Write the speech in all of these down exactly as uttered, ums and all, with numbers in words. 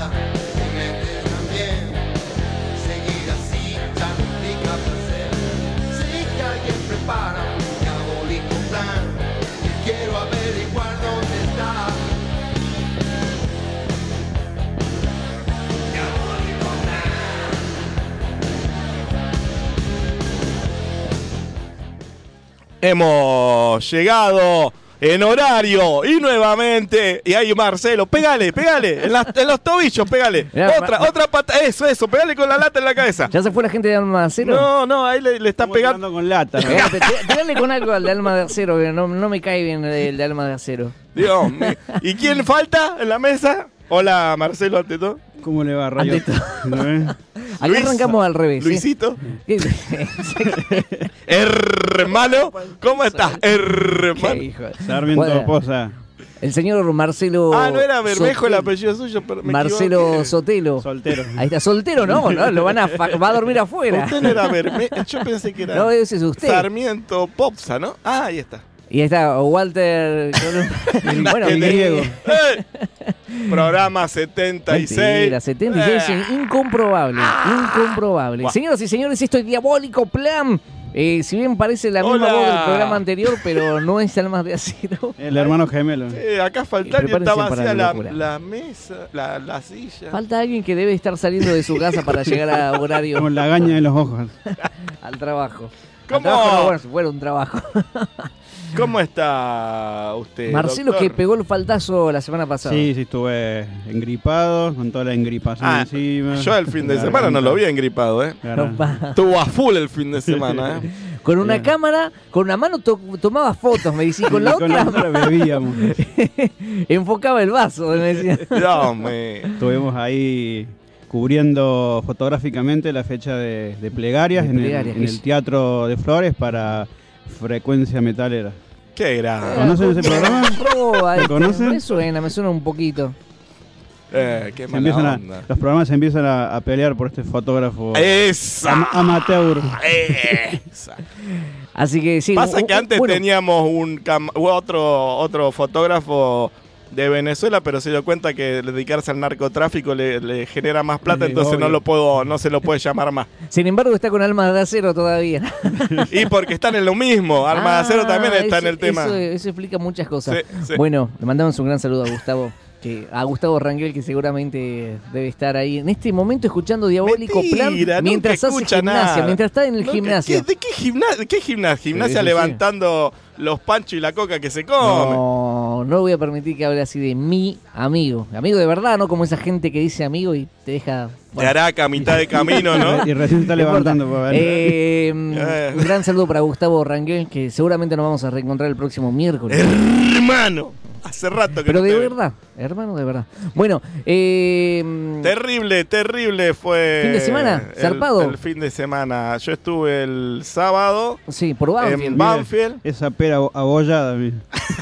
Hemos llegado en horario y nuevamente. Y ahí Marcelo, pégale, pégale. En, las, en los tobillos, pégale. Mirá, otra, ma, otra pata. Eso, eso, pégale con la lata en la cabeza. ¿Ya se fue la gente de Alma de Acero? No, no, ahí le, le está Estamos pegando. tirando con lata. ¿no? Pegate, tirale con algo al de Alma de Acero, que no, no me cae bien el de Alma de Acero. Dios mío. ¿Y quién falta en la mesa? Hola, Marcelo, ante todo. ¿Cómo le va, Rayo? Ante todo. ¿No ves? Acá Luis, arrancamos al revés. ¿sí? Luisito. ¿Qué? Hermano, ¿cómo estás? ¿Qué Hermano. hijo? Sarmiento Bueno, Poza. el señor Marcelo. Ah, no era Bermejo el Sotelo. apellido suyo, pero me Marcelo equivoqué. Sotelo. Soltero. Ahí está, soltero, ¿no? No, lo van a fa- va a dormir afuera. Usted no era Bermejo, yo pensé que era No, ese es usted. Sarmiento Popsa, ¿no? Ah, ahí está. Y ahí está Walter. bueno, Que mi te- griego. ¡Eh! Programa setenta y seis. Mentira, setenta y seis, Eh. incomprobable, incomprobable. Buah. Señoras y señores, esto es Diabólico Plan. Eh, si bien parece la misma Hola. voz del programa anterior, pero no es Almas de Acero. El hermano gemelo. Eh, acá falta Y que prepárense está para vacía la la, locura. la mesa, la, la silla. Falta alguien que debe estar saliendo de su casa para llegar a horario Con la gaña de los ojos. al trabajo. ¿Cómo? Al trabajo no, bueno, si fuera un trabajo. ¿Cómo está usted, Marcelo, doctor? que pegó el faltazo la semana pasada. Sí, sí, estuve engripado, con toda la engripación Ah, encima. yo el fin de La semana no garganta. lo vi engripado, ¿eh? La No, garganta. pa. Estuvo a full el fin de semana, ¿eh? Con una Bien. cámara, con una mano to- tomaba fotos, me decía, y con la Y con la otra otra bebíamos. enfocaba el vaso, me decía. Dios mío. Estuvimos ahí cubriendo fotográficamente la fecha de, de plegarias, De en, plegarias, el, en es- el Teatro de Flores para Frecuencia Metalera. Qué grande. ¿Conocen ese programa? Roba, ¿Lo este, conocen? Me suena, me suena un poquito. Eh, qué Se mala empiezan a- onda. los programas se empiezan a, a pelear por este fotógrafo Esa. am- amateur. Esa. Así que sí. Pasa un- que un- antes bueno, teníamos un cam- otro, otro fotógrafo de Venezuela, pero se dio cuenta que dedicarse al narcotráfico le, le genera más plata, Sí, entonces no obvio. lo puedo, no se lo puede llamar más. Sin embargo, está con Almas de Acero todavía. Y porque están en lo mismo, Arma de Acero Ah, también está en eso- el tema. Eso, eso explica muchas cosas. Sí, sí. Bueno, le mandamos un gran saludo a Gustavo. Que, a Gustavo Rangel, que seguramente debe estar ahí en este momento escuchando Diabólico Mentira, Plan nunca mientras hace escucha gimnasia, nada. mientras está en el No, gimnasio. ¿qué- ¿De qué gimnasia? ¿De qué gimnasia? Gimnasia Sí, sí, levantando los panchos y la coca que se come. No, no voy a permitir que hable así de mi amigo. Amigo de verdad, no como esa gente que dice amigo y te deja. De bueno. Araca a mitad de camino, ¿no? Y recién está No importa. levantando. para ver. Eh, Eh. un gran saludo para Gustavo Rangel, que seguramente nos vamos a reencontrar el próximo miércoles. Hermano, hace rato que Pero no de te veo. verdad, hermano, de verdad. Bueno, eh, Terrible, terrible fue. ¿Fin de semana? el- ¿Zarpado? El, fin de semana. Yo estuve el sábado sí, por Banfield, en en, Banfield. Esa pera abollada. mira.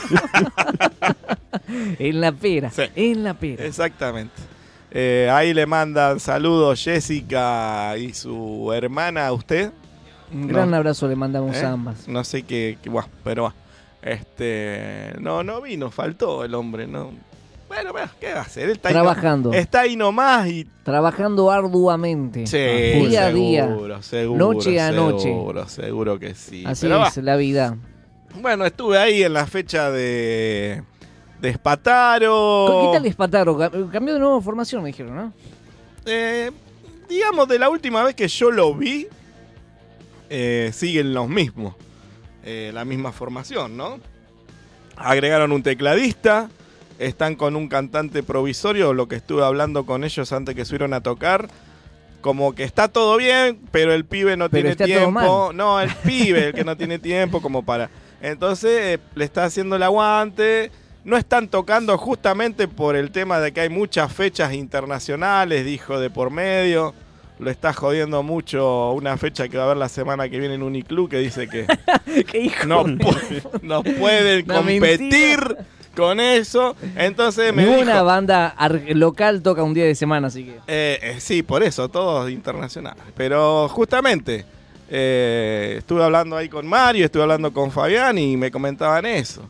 la pera, Sí. en la pera. Exactamente. Eh, ahí le mandan saludos Jessica y su hermana a usted. Un no. gran abrazo le mandamos ¿Eh? a ambas. No sé qué, qué buah, pero buah. este no, no vino, faltó el hombre, no. Bueno, bueno, ¿qué va a hacer? Él está Trabajando. Ahí, no- está ahí nomás y Trabajando arduamente. sí, Día a día. seguro, seguro, Noche a noche. Seguro, seguro que sí. Así Pero es la vida. va, bueno, estuve ahí en la fecha de de Espataro. ¿Qué tal Espataro? Cam- Cambió de nuevo formación, me dijeron, ¿no? Eh, digamos, de la última vez que yo lo vi, eh, siguen los mismos. Eh, la misma formación, ¿no? Agregaron un tecladista, están con un cantante provisorio, lo que estuve hablando con ellos antes que subieron a tocar. Como que está todo bien, pero el pibe no Pero tiene está todo tiempo. mal. No, el pibe, el que no tiene tiempo como para... Entonces eh, le está haciendo el aguante. No están tocando justamente por el tema de que hay muchas fechas internacionales, dijo, de por medio. Lo está jodiendo mucho una fecha que va a haber la semana que viene en Uniclub, que dice que ¿Qué hijo? no, pu- no pueden Una competir mentira. con eso. Entonces me Ninguna dijo... banda ar- local toca un día de semana, así que. Eh, eh, sí, por eso, todos internacionales. Pero justamente, eh, estuve hablando ahí con Mario, estuve hablando con Fabián y me comentaban eso.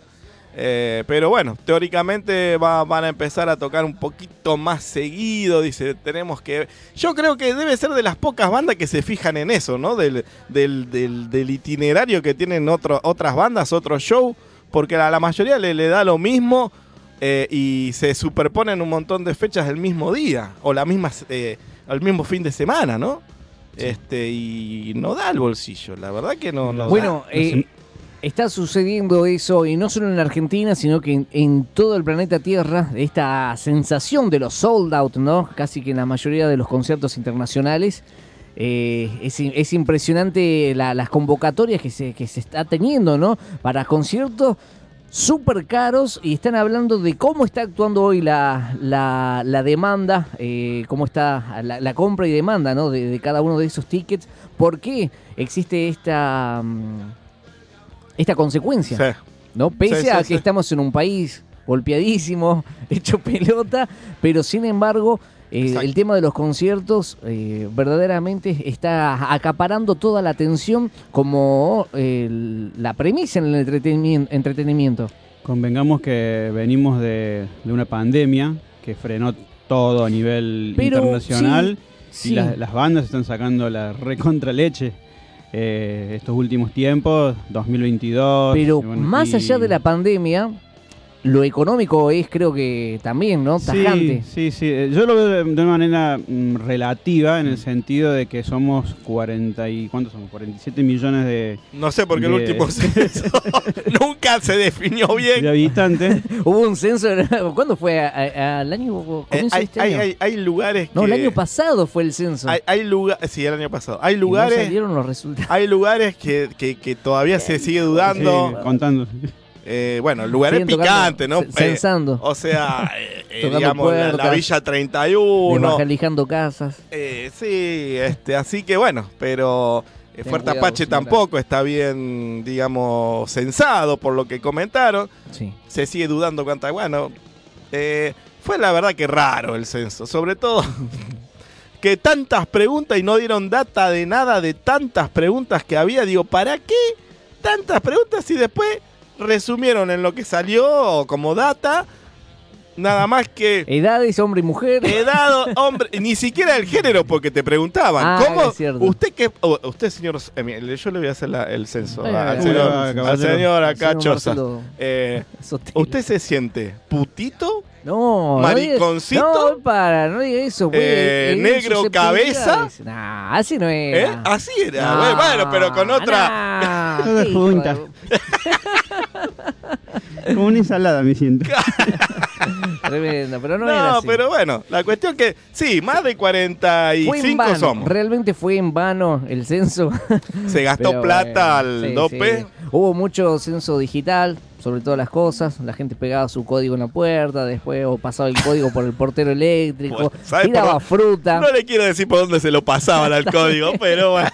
Eh, pero bueno, teóricamente va, van a empezar a tocar un poquito más seguido, dice, tenemos que... Yo creo que debe ser de las pocas bandas que se fijan en eso, ¿no? Del, del, del, del itinerario que tienen otro, otras bandas, otros shows, porque a la mayoría le, le da lo mismo eh, y se superponen un montón de fechas el mismo día, o la misma, eh, al mismo fin de semana, ¿no? Sí. Este, y no da el bolsillo, la verdad que no, no bueno, da. Eh, está sucediendo eso, y no solo en Argentina, sino que en, en todo el planeta Tierra, esta sensación de los sold out, ¿no? Casi que en la mayoría de los conciertos internacionales. Eh, es, es impresionante la, las convocatorias que se, que se está teniendo, ¿no? Para conciertos súper caros, y están hablando de cómo está actuando hoy la, la, la demanda, eh, cómo está la, la compra y demanda, ¿no? De, de cada uno de esos tickets. ¿Por qué existe esta... Um, esta consecuencia, sí. ¿no? Pese sí, a sí, que sí. estamos en un país golpeadísimo, hecho pelota, pero sin embargo, eh, el tema de los conciertos eh, verdaderamente está acaparando toda la atención como eh, la premisa en el entretenimiento. entretenimiento. Convengamos que venimos de, de una pandemia que frenó todo a nivel pero, internacional sí, y sí. Las, las bandas están sacando la recontra leche. Eh, estos últimos tiempos, dos mil veintidós. Pero bueno, más y... allá de la pandemia, lo económico es, creo que también, ¿no? Tajante. Sí, sí, sí. Yo lo veo de una manera mm, relativa, en el sentido de que somos cuarenta y... ¿Cuántos somos? cuarenta y siete millones de... No sé, porque de... el último censo nunca se definió bien. De habitantes. Hubo un censo... ¿Cuándo fue? ¿Al año? Eh, hay, este hay, año? Hay, hay lugares que... No, el año pasado fue el censo. Hay, hay lugares... Sí, el año pasado. Hay lugares... Y no salieron los resultados. Hay lugares que, que, que todavía se sigue dudando. Sí, contando. Eh, bueno, lugares picantes, ¿no? Censando. Eh, o sea, eh, digamos, la, la Villa treinta y uno. Evangelizando casas. Eh, sí, este, así que bueno, pero eh, Fuerte Apache tampoco está bien, digamos, censado por lo que comentaron. Sí. Se sigue dudando cuánta, bueno, eh, fue la verdad que raro el censo, sobre todo que tantas preguntas y no dieron data de nada de tantas preguntas que había. Digo, ¿para qué tantas preguntas y después resumieron en lo que salió como data, nada más que... Edades, hombre y mujer. Edad, hombre, ni siquiera el género, porque te preguntaban, ah, ¿cómo? Es cierto. Usted que... Oh, usted, señor... Eh, yo le voy a hacer la, el censo eh, al, eh, señor, eh, al señor acá señor Choza. Eh, ¿Usted se siente putito? No, mariconcito, no, no para, no diga eso. Pues, eh, negro cabeza. Nah, así no era. ¿Eh? Así era. No, bueno, pero con otra. No, de punta. Como una ensalada me siento. Tremendo, pero no, no era así. Pero bueno, la cuestión que sí, más de cuarenta y cinco somos. Realmente fue en vano el censo. Se gastó pero, plata eh, al sí, dope. Sí. Hubo mucho censo digital, sobre todas las cosas. La gente pegaba su código en la puerta, después o pasaba el código por el portero eléctrico, bueno, tiraba por, fruta. No le quiero decir por dónde se lo pasaban al código, pero bueno.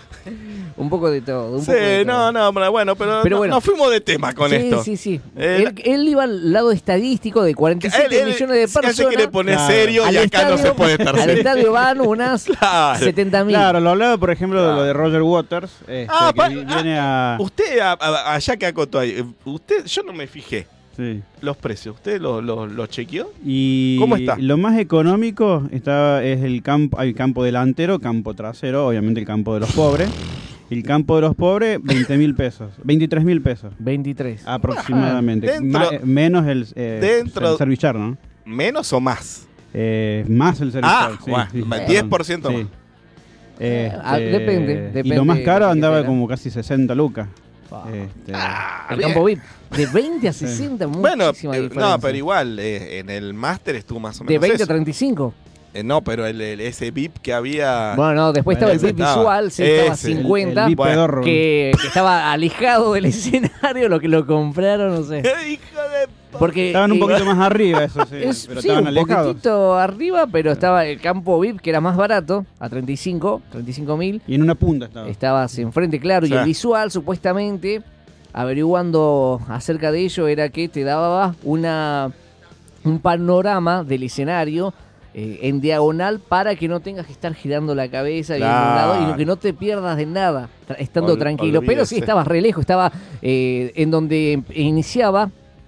Un poco de todo. Un sí, poco de no, todo. no, bueno, pero, pero no, bueno, nos fuimos de tema con sí, esto. Sí, sí, sí. Eh, él, él iba al lado estadístico de cuarenta y siete él, millones de personas. Él se quiere poner claro. serio y acá estadio, no se puede estar serio. Al estadio van unas claro. setenta mil. Claro, lo hablaba, por ejemplo, claro. de lo de Roger Waters. Este, ah, que pa, viene a... Usted, a, a, allá que acotó ahí, usted, yo no me fijé. Sí. Los precios, ¿usted los lo, lo chequeó? Y ¿Cómo está? Lo más económico está, es el campo, hay campo delantero, campo trasero, obviamente el campo de los pobres. El campo de los pobres, veinte mil pesos. veintitrés mil pesos. veintitrés. Aproximadamente. Ah, dentro, Ma, menos el, eh, dentro, el servichar, ¿no? ¿Menos o más? Eh, más el servichar. Ah, sí, bueno, sí, diez por ciento sí. más. Eh, este, depende, depende. Y lo más caro andaba como casi sesenta lucas. Ah. Este, ah, el campo V I P. De veinte a sesenta, sí. Bueno, eh, no, pero igual, eh, en el máster estuvo más o menos de veinte eso. a treinta y cinco. Eh, no, pero el, el, ese V I P que había... Bueno, no, después bueno, estaba el V I P estaba, visual, sí, ese, estaba cincuenta, el, el bueno, que, que estaba alejado del escenario, lo que lo compraron, no sé. ¡Hijo de... Porque, estaban un poquito eh, más arriba, eso sí. Es, pero sí, estaban un alejados. poquitito arriba, pero estaba el campo V I P, que era más barato, a treinta y cinco mil. Y en una punta estaba. Estabas enfrente, claro, o sea, y el visual, supuestamente, averiguando acerca de ello, era que te daba una un panorama del escenario eh, en diagonal para que no tengas que estar girando la cabeza claro. y en un lado y que no te pierdas de nada, estando Ol, tranquilo. olvídese. Pero sí estabas re lejos, estaba eh, en donde iniciaba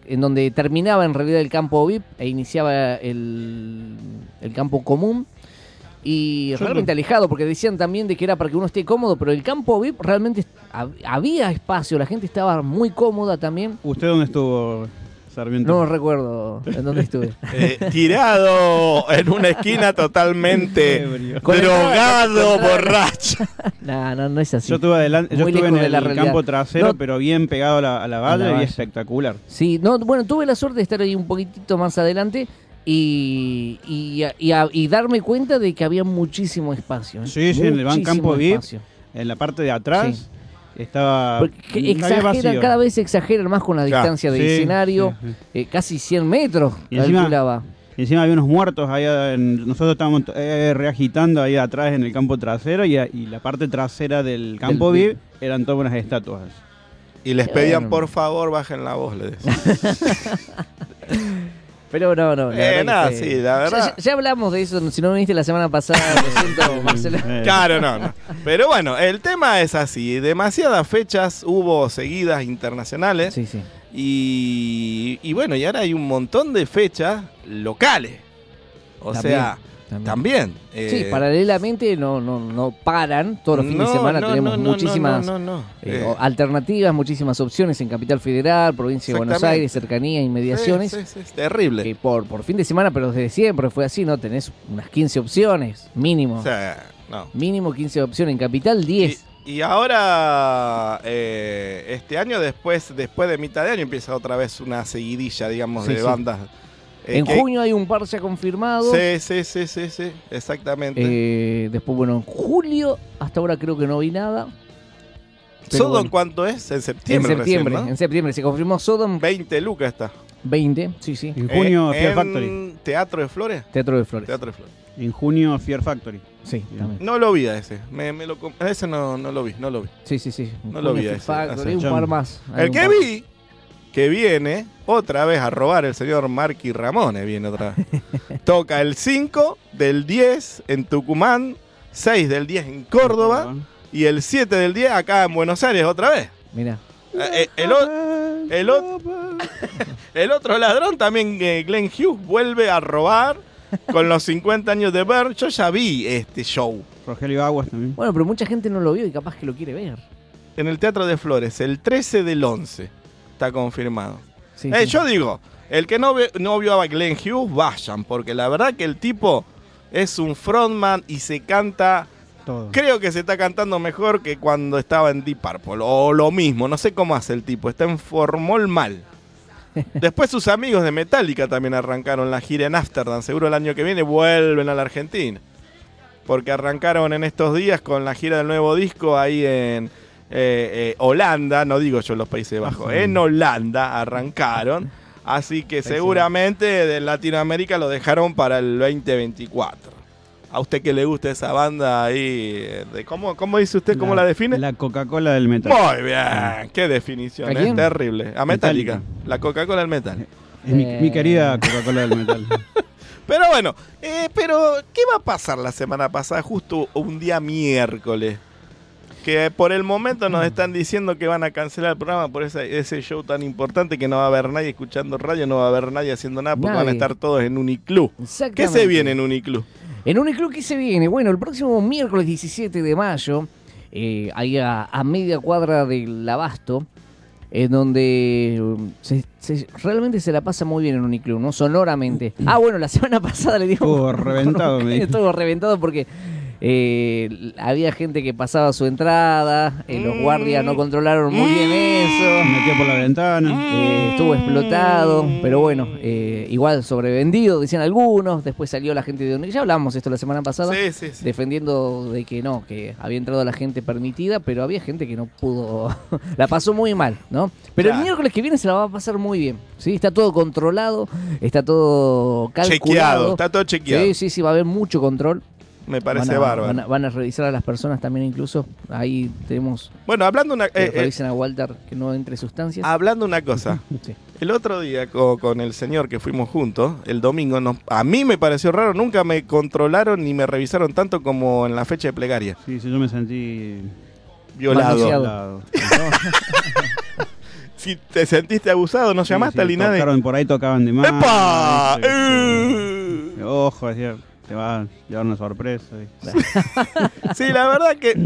en donde terminaba en realidad el campo V I P e iniciaba el, el campo común. Y Yo realmente lo... alejado, porque decían también de que era para que uno esté cómodo, pero el campo V I P realmente hab- había espacio, la gente estaba muy cómoda también. ¿Usted dónde estuvo, Sarmiento? No recuerdo en dónde estuve. Eh, tirado en una esquina totalmente drogado, borracho. No, no, no es así. Yo estuve, adelante, yo Muy estuve en lejos de la el realidad. campo trasero, No, pero bien pegado a la, a la a valla la y valla. espectacular. Sí, no, bueno, tuve la suerte de estar ahí un poquitito más adelante y, y, y, a- y darme cuenta de que había muchísimo espacio. ¿eh? Sí, sí, en el ban- campo Muchísimo V I P, espacio. en la parte de atrás, Sí. estaba Porque no había exageran, vacío. cada vez se exageran más con la Claro, distancia del sí, escenario, sí, sí. eh, casi cien metros, Y encima- calculaba. Y encima había unos muertos ahí, en- nosotros estábamos eh, reagitando ahí atrás en el campo trasero y, y la parte trasera del campo Del- V I P eran todas unas estatuas. Y les pedían, Bueno. por favor, bajen la voz, le decían. Pero no, no. La Eh, verdad que nada, fue- sí, la Ya- verdad. Ya, ya hablamos de eso, si no viniste la semana pasada, lo siento, Marcelo. Eh, Claro, no, no. Pero bueno, el tema es así. Demasiadas fechas hubo seguidas internacionales. Sí, sí. Y, y bueno, y ahora hay un montón de fechas locales. O También, sea, también. también. Sí, eh, paralelamente no, no, no paran. Todos los fines no, de semana no, tenemos no, no, muchísimas no, no, no. eh, Eh, o- alternativas, muchísimas opciones en Capital Federal, provincia de Buenos Exactamente. Aires, cercanía, inmediaciones. sí, sí, sí, es terrible. Que por, por fin de semana, pero desde siempre fue así, ¿no? Tenés unas quince opciones, mínimo. O sea, no. Mínimo quince opciones. En Capital, diez. Y, y ahora, eh, este año, después, después de mitad de año, empieza otra vez una seguidilla, digamos, Sí, de sí. bandas. eh, En que- junio hay un par ya confirmado. Sí, sí, sí, sí, sí, exactamente. Eh, después, bueno, en julio, hasta ahora creo que no vi nada. pero ¿Sodom bueno. cuánto es? En En septiembre. septiembre, recién, ¿no? en septiembre se confirmó Sodom veinte lucas está. veinte, sí, sí. En junio, Eh, Fear en Factory. Teatro de Flores. Teatro de Flores. Teatro de Flores. En junio, Fear Factory. Sí, también. No lo vi a ese. Me, me lo, com- a ese no, no lo vi, no lo vi. Sí, sí, sí. No lo vi Fear ese, Factory, ese. un Yo- par más. Hay El un que par. vi, que viene otra vez a robar el señor Marky Ramones, viene otra vez. Toca el cinco del diez en Tucumán, seis del diez en Córdoba y el siete del diez acá en Buenos Aires otra vez. Mirá. Eh, eh, el, o- el o- el otro ladrón también, eh, Glenn Hughes, vuelve a robar con los cincuenta años de Burn. Yo ya vi este show Rogelio Aguas también. Bueno, pero mucha gente no lo vio y capaz que lo quiere ver. en el Teatro de Flores, el trece del once. Está confirmado. Sí, Eh, sí. Yo digo, el que no, ve- no vio a Glenn Hughes, vayan, porque la verdad que el tipo es un frontman y se canta, Todo. creo que se está cantando mejor que cuando estaba en Deep Purple, o lo mismo, no sé cómo hace el tipo, está en formol mal. Después sus amigos de Metallica también arrancaron la gira en Ámsterdam, seguro el año que viene vuelven a la Argentina, porque arrancaron en estos días con la gira del nuevo disco ahí en eh, eh, Holanda, no digo yo los Países Bajos, Ajá. en Holanda arrancaron, así que seguramente de Latinoamérica lo dejaron para el veinte veinticuatro. A usted que le gusta esa banda ahí, eh, de ¿cómo, cómo dice usted? ¿Cómo la, define? La Coca-Cola del metal. Muy bien, qué definición, ¿A es quién? terrible. A Metallica, Metallica. la Coca-Cola del metal. Es mi, Eh. mi querida Coca-Cola del metal. Pero bueno, eh, pero ¿qué va a pasar la semana pasada? Justo un día miércoles. Que por el momento nos están diciendo que van a cancelar el programa por ese, ese show tan importante, que no va a haber nadie escuchando radio, no va a haber nadie haciendo nada, porque Nadie. van a estar todos en Uniclub. ¿Qué Exactamente. se viene en Uniclub? En Uniclub, ¿qué se viene? Bueno, el próximo miércoles diecisiete de mayo, eh, ahí a, a media cuadra del Abasto, en donde um, se, se- realmente se la pasa muy bien en Uniclub, ¿no? Sonoramente. Ah, bueno, la semana pasada le digo... Estuvo reventado, me dijo. Estuvo reventado porque eh, había gente que pasaba su entrada, eh, los guardias no controlaron muy bien Se eso. metió por la ventana. Eh, estuvo explotado, pero bueno, eh, igual sobrevendido, decían algunos. Después salió la gente de donde ya hablamos esto la semana pasada, Sí, sí, sí. defendiendo de que no, que había entrado la gente permitida, pero había gente que no pudo, la pasó muy mal, ¿no? Pero Claro. el miércoles que viene se la va a pasar muy bien, ¿sí? Está todo controlado, está todo calculado. Chequeado, está todo chequeado. Sí, sí, sí, va a haber mucho control. Me parece van a, bárbaro. Van a, van a revisar a las personas también incluso. Ahí tenemos Bueno, hablando una, que eh, eh, revisen a Walter que no entre sustancias. hablando una cosa. Sí. El otro día co- con, el señor que fuimos juntos, el domingo, nos- a mí me pareció raro, nunca me controlaron ni me revisaron tanto como en la fecha de plegaria. Sí, sí, yo me sentí Violado. Manoseado. violado. si te sentiste abusado, ¿no llamaste sí, al sí, INADE? tocaron, por ahí tocaban de más. ¡Epa! ¿Viste? ¡Eh! Ojo, decía, te va a llevar una sorpresa. Sí, la verdad que...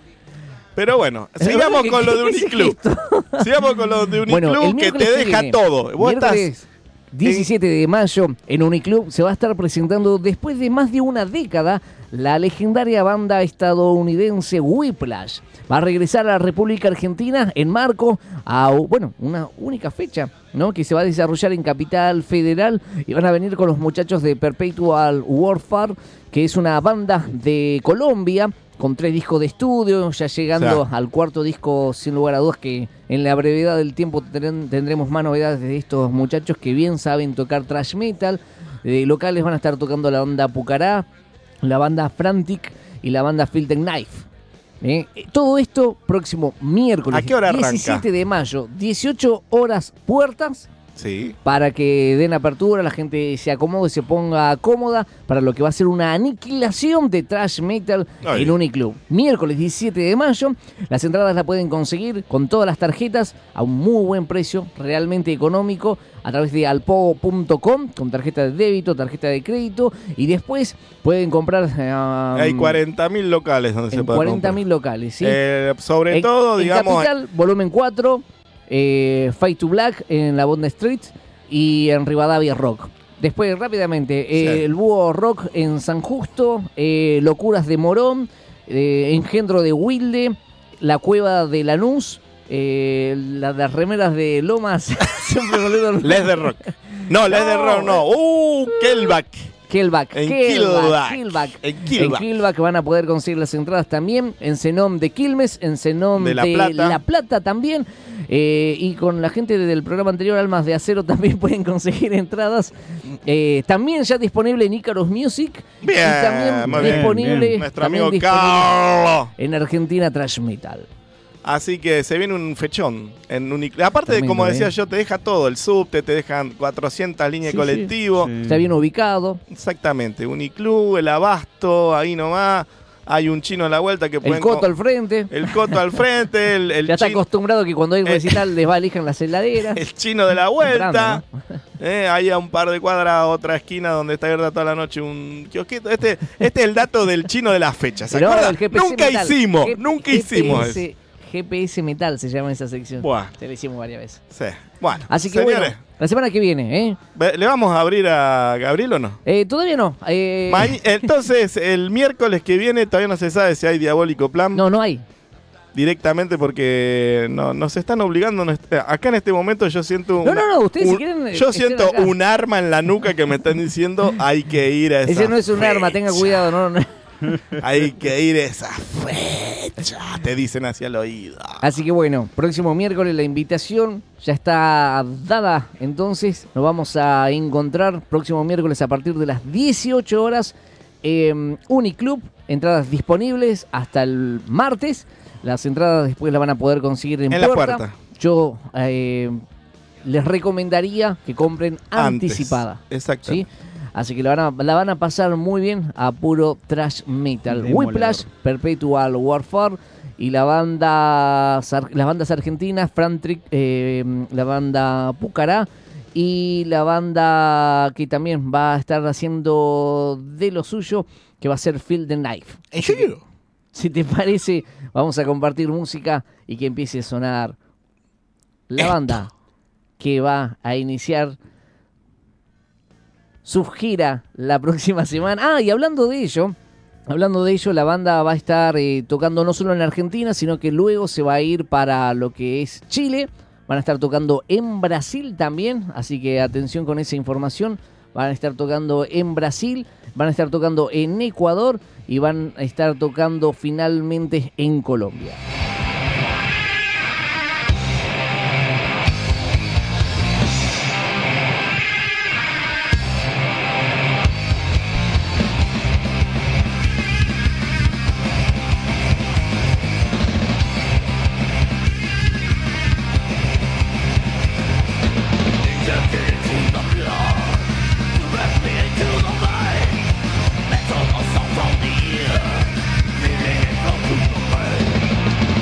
Pero bueno, sigamos con lo de Uniclub. Sigamos con lo de Uniclub, Bueno, que te deja viene, todo. Vos miércoles estás... diecisiete de mayo en Uniclub se va a estar presentando después de más de una década la legendaria banda estadounidense Whiplash. Va a regresar a la República Argentina en marco a, bueno, una única fecha, ¿no? Que se va a desarrollar en Capital Federal y van a venir con los muchachos de Perpetual Warfare, que es una banda de Colombia con tres discos de estudio, ya llegando o sea, al cuarto disco, sin lugar a dudas que en la brevedad del tiempo tendremos más novedades de estos muchachos que bien saben tocar thrash metal. De locales van a estar tocando la banda Pucará, la banda Frantic y la banda Filter Knife. ¿Eh? Todo esto próximo miércoles ¿A qué hora arranca? diecisiete de mayo, dieciocho horas puertas. Sí. Para que den apertura, la gente se acomode, se ponga cómoda para lo que va a ser una aniquilación de thrash metal Ay. en Uniclub. Miércoles diecisiete de mayo, las entradas las pueden conseguir con todas las tarjetas a un muy buen precio, realmente económico, a través de alpogo punto com, con tarjeta de débito, tarjeta de crédito, y después pueden comprar... Um, Hay cuarenta mil locales donde se puede cuarenta comprar. mil locales, ¿sí? Eh, sobre en, todo, en digamos... Capital, volumen cuatro... Eh, Fight to Black en la Bond Street y en Rivadavia Rock. Después, rápidamente, eh, Sí. el Búho Rock en San Justo, eh, Locuras de Morón, eh, Engendro de Wilde, La Cueva de Lanús, eh, la, las remeras de Lomas. Siempre me olvido el- Les de Rock. No, Les de No. Rock no. ¡Uh! Kellback. Kellback, En Kellback, Killback. Killback. En En Killback. Killback van a poder conseguir las entradas también. En Zenón de Quilmes, en Zenón De de La Plata. La Plata también. Eh, y con la gente del programa anterior, Almas de Acero, también pueden conseguir entradas. Eh, también ya disponible en Icarus Music. Bien, y también muy bien, disponible, bien. Nuestro también amigo disponible Carlos. en Argentina Trash Metal. Así que se viene un fechón en Uniclub. Aparte, de Tremendo, como decía ¿eh? yo, te deja todo. El subte, te dejan cuatrocientas líneas Sí, de colectivo. sí. Está bien ubicado. Exactamente. Uniclub, el Abasto, ahí nomás. Hay un chino a la vuelta que pueden... El Coto co- al frente. El Coto al frente, el, el Ya está chino- acostumbrado que cuando hay Eh. recital les valijan las heladeras. el chino de la vuelta. Entrando, Eh, hay a un par de cuadras, otra esquina donde está abierta toda la noche un kiosquito. Este, este es el dato del chino de las fechas. ¿Se Pero acuerdan? el G P S Nunca Metal. hicimos, G- nunca hicimos eso. G P S G P S Metal se llama esa sección. Buah. Se lo hicimos varias veces. Sí. Bueno, Así que señores, bueno, la semana que viene, ¿eh? ve- ¿le vamos a abrir a Gabriel o no? Eh, todavía no. eh, Maña- Entonces, el miércoles que viene todavía no se sabe si hay Diabólico Plan. no, no hay. Directamente porque no, nos están obligando. nos- Acá en este momento yo siento. No, una- no, no, ustedes si un- quieren, Yo estén siento acá. un arma en la nuca que me están diciendo hay que ir a esa Ese no es un arma, tenga fecha. cuidado. No, no. Hay que ir a esa fecha. Te dicen hacia el oído. Así que bueno, próximo miércoles la invitación ya está dada. Entonces nos vamos a encontrar próximo miércoles a partir de las dieciocho horas. Eh, Uniclub, entradas disponibles hasta el martes. Las entradas después las van a poder conseguir en, En la puerta. puerta. Yo eh, les recomendaría que compren Antes. anticipada. Exacto. ¿Sí? Así que la van, a, la van a pasar muy bien a puro thrash metal. Demoledor. Whiplash, Perpetual Warfare y la banda, sar- las bandas argentinas, Frantric, eh, la banda Pucará y la banda que también va a estar haciendo de lo suyo, que va a ser Feel the Knife. ¿En serio? Si te parece, vamos a compartir música y que empiece a sonar la Esto. banda que va a iniciar su gira la próxima semana. Ah, y hablando de ello, hablando de ello, la banda va a estar eh, tocando no solo en Argentina, sino que luego se va a ir para lo que es Chile. Van a estar tocando en Brasil también, así que atención con esa información. Van a estar tocando en Brasil, van a estar tocando en Ecuador y van a estar tocando finalmente en Colombia. Metal assault on the ear, feeling it flow through the brain.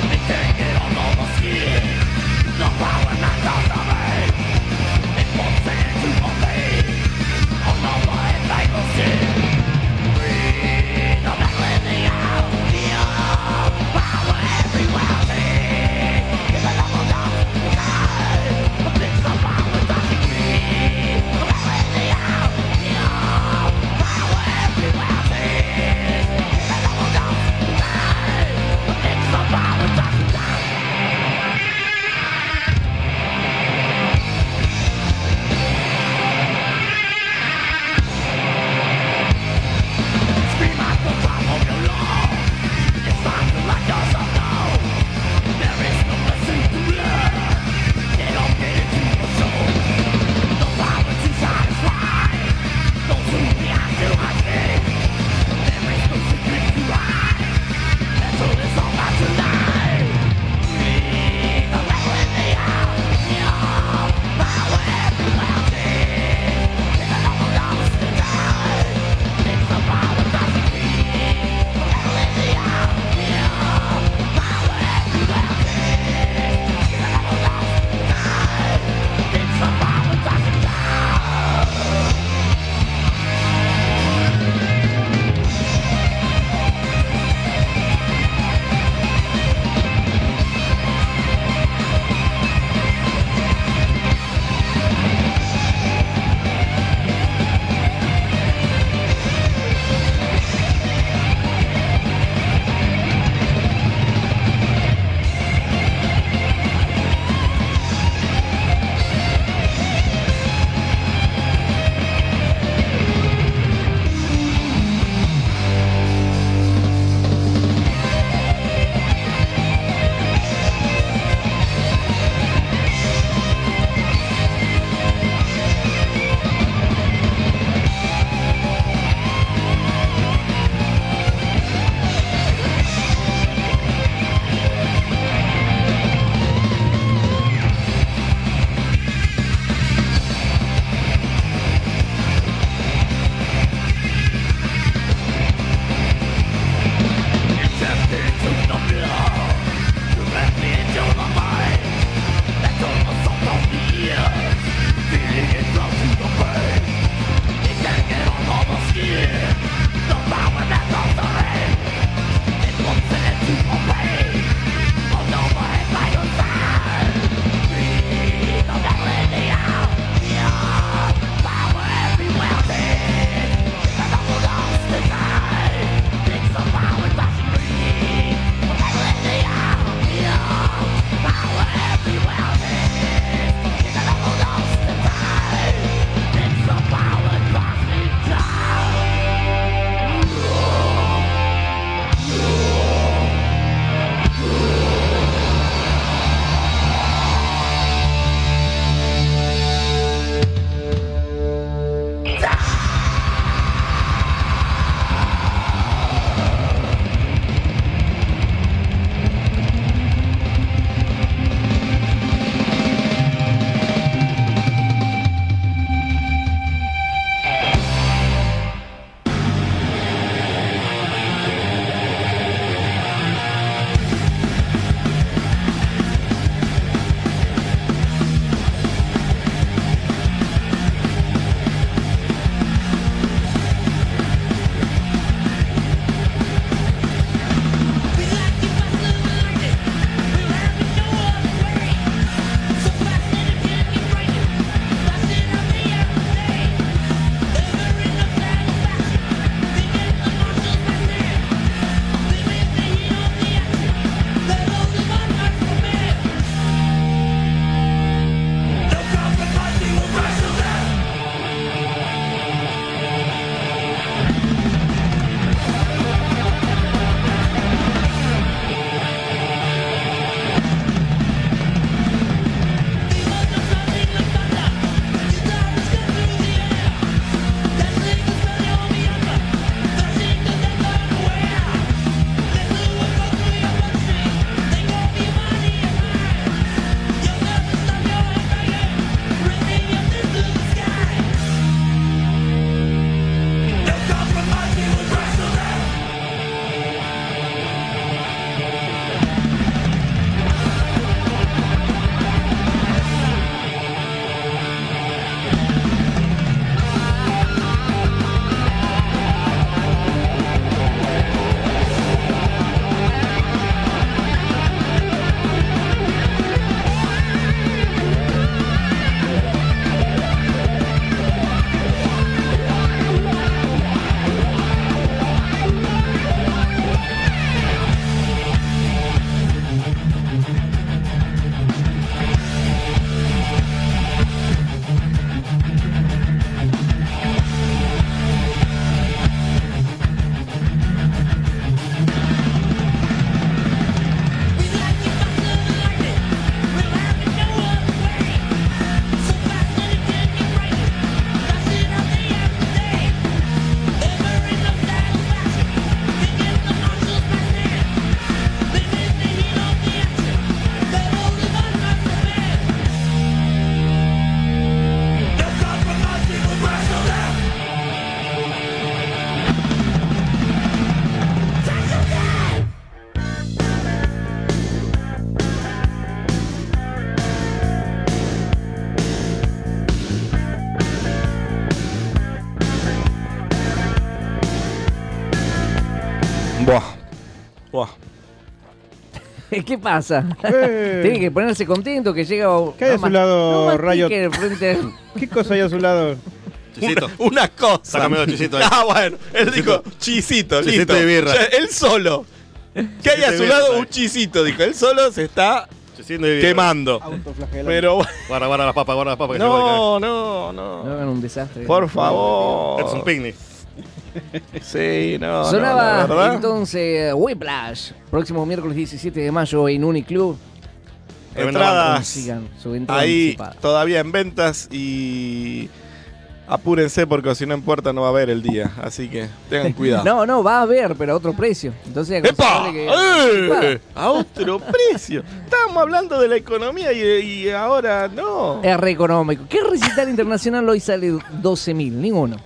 Buah. Buah. ¿Qué pasa? Eh. Tiene que ponerse contento que llega... ¿Qué hay a su lado, no Rayo? Frente... ¿Qué cosa hay a su lado? Chisito. Una, una cosa. Sácame los chisitos ahí. Ah, bueno. Él Chisito. dijo chisito, Chisito listo. y birra. Ya, él solo. ¿Qué hay a Chisito su y lado? birra, Un chisito, dijo. Él solo se está Chisito y birra. quemando. Pero bueno. Guarda, guarda las papas, guarda las papas. Que se va a No, no, No no. hagan un desastre. Por favor. caer. Es un picnic. Sí, no. Sonaba no, la verdad. entonces Whiplash, próximo miércoles diecisiete de mayo en Uniclub. Entradas Consigan su entrada ahí anticipada. todavía en ventas y apúrense porque si no en puerta no va a haber el día. Así que tengan cuidado. No, no, va a haber, pero a otro precio. Entonces, ¡Epa! aconsejable ¡Eh! A otro precio. Estábamos hablando de la economía y, y ahora no. es re económico. ¿Qué recital internacional hoy sale doce mil? Ninguno.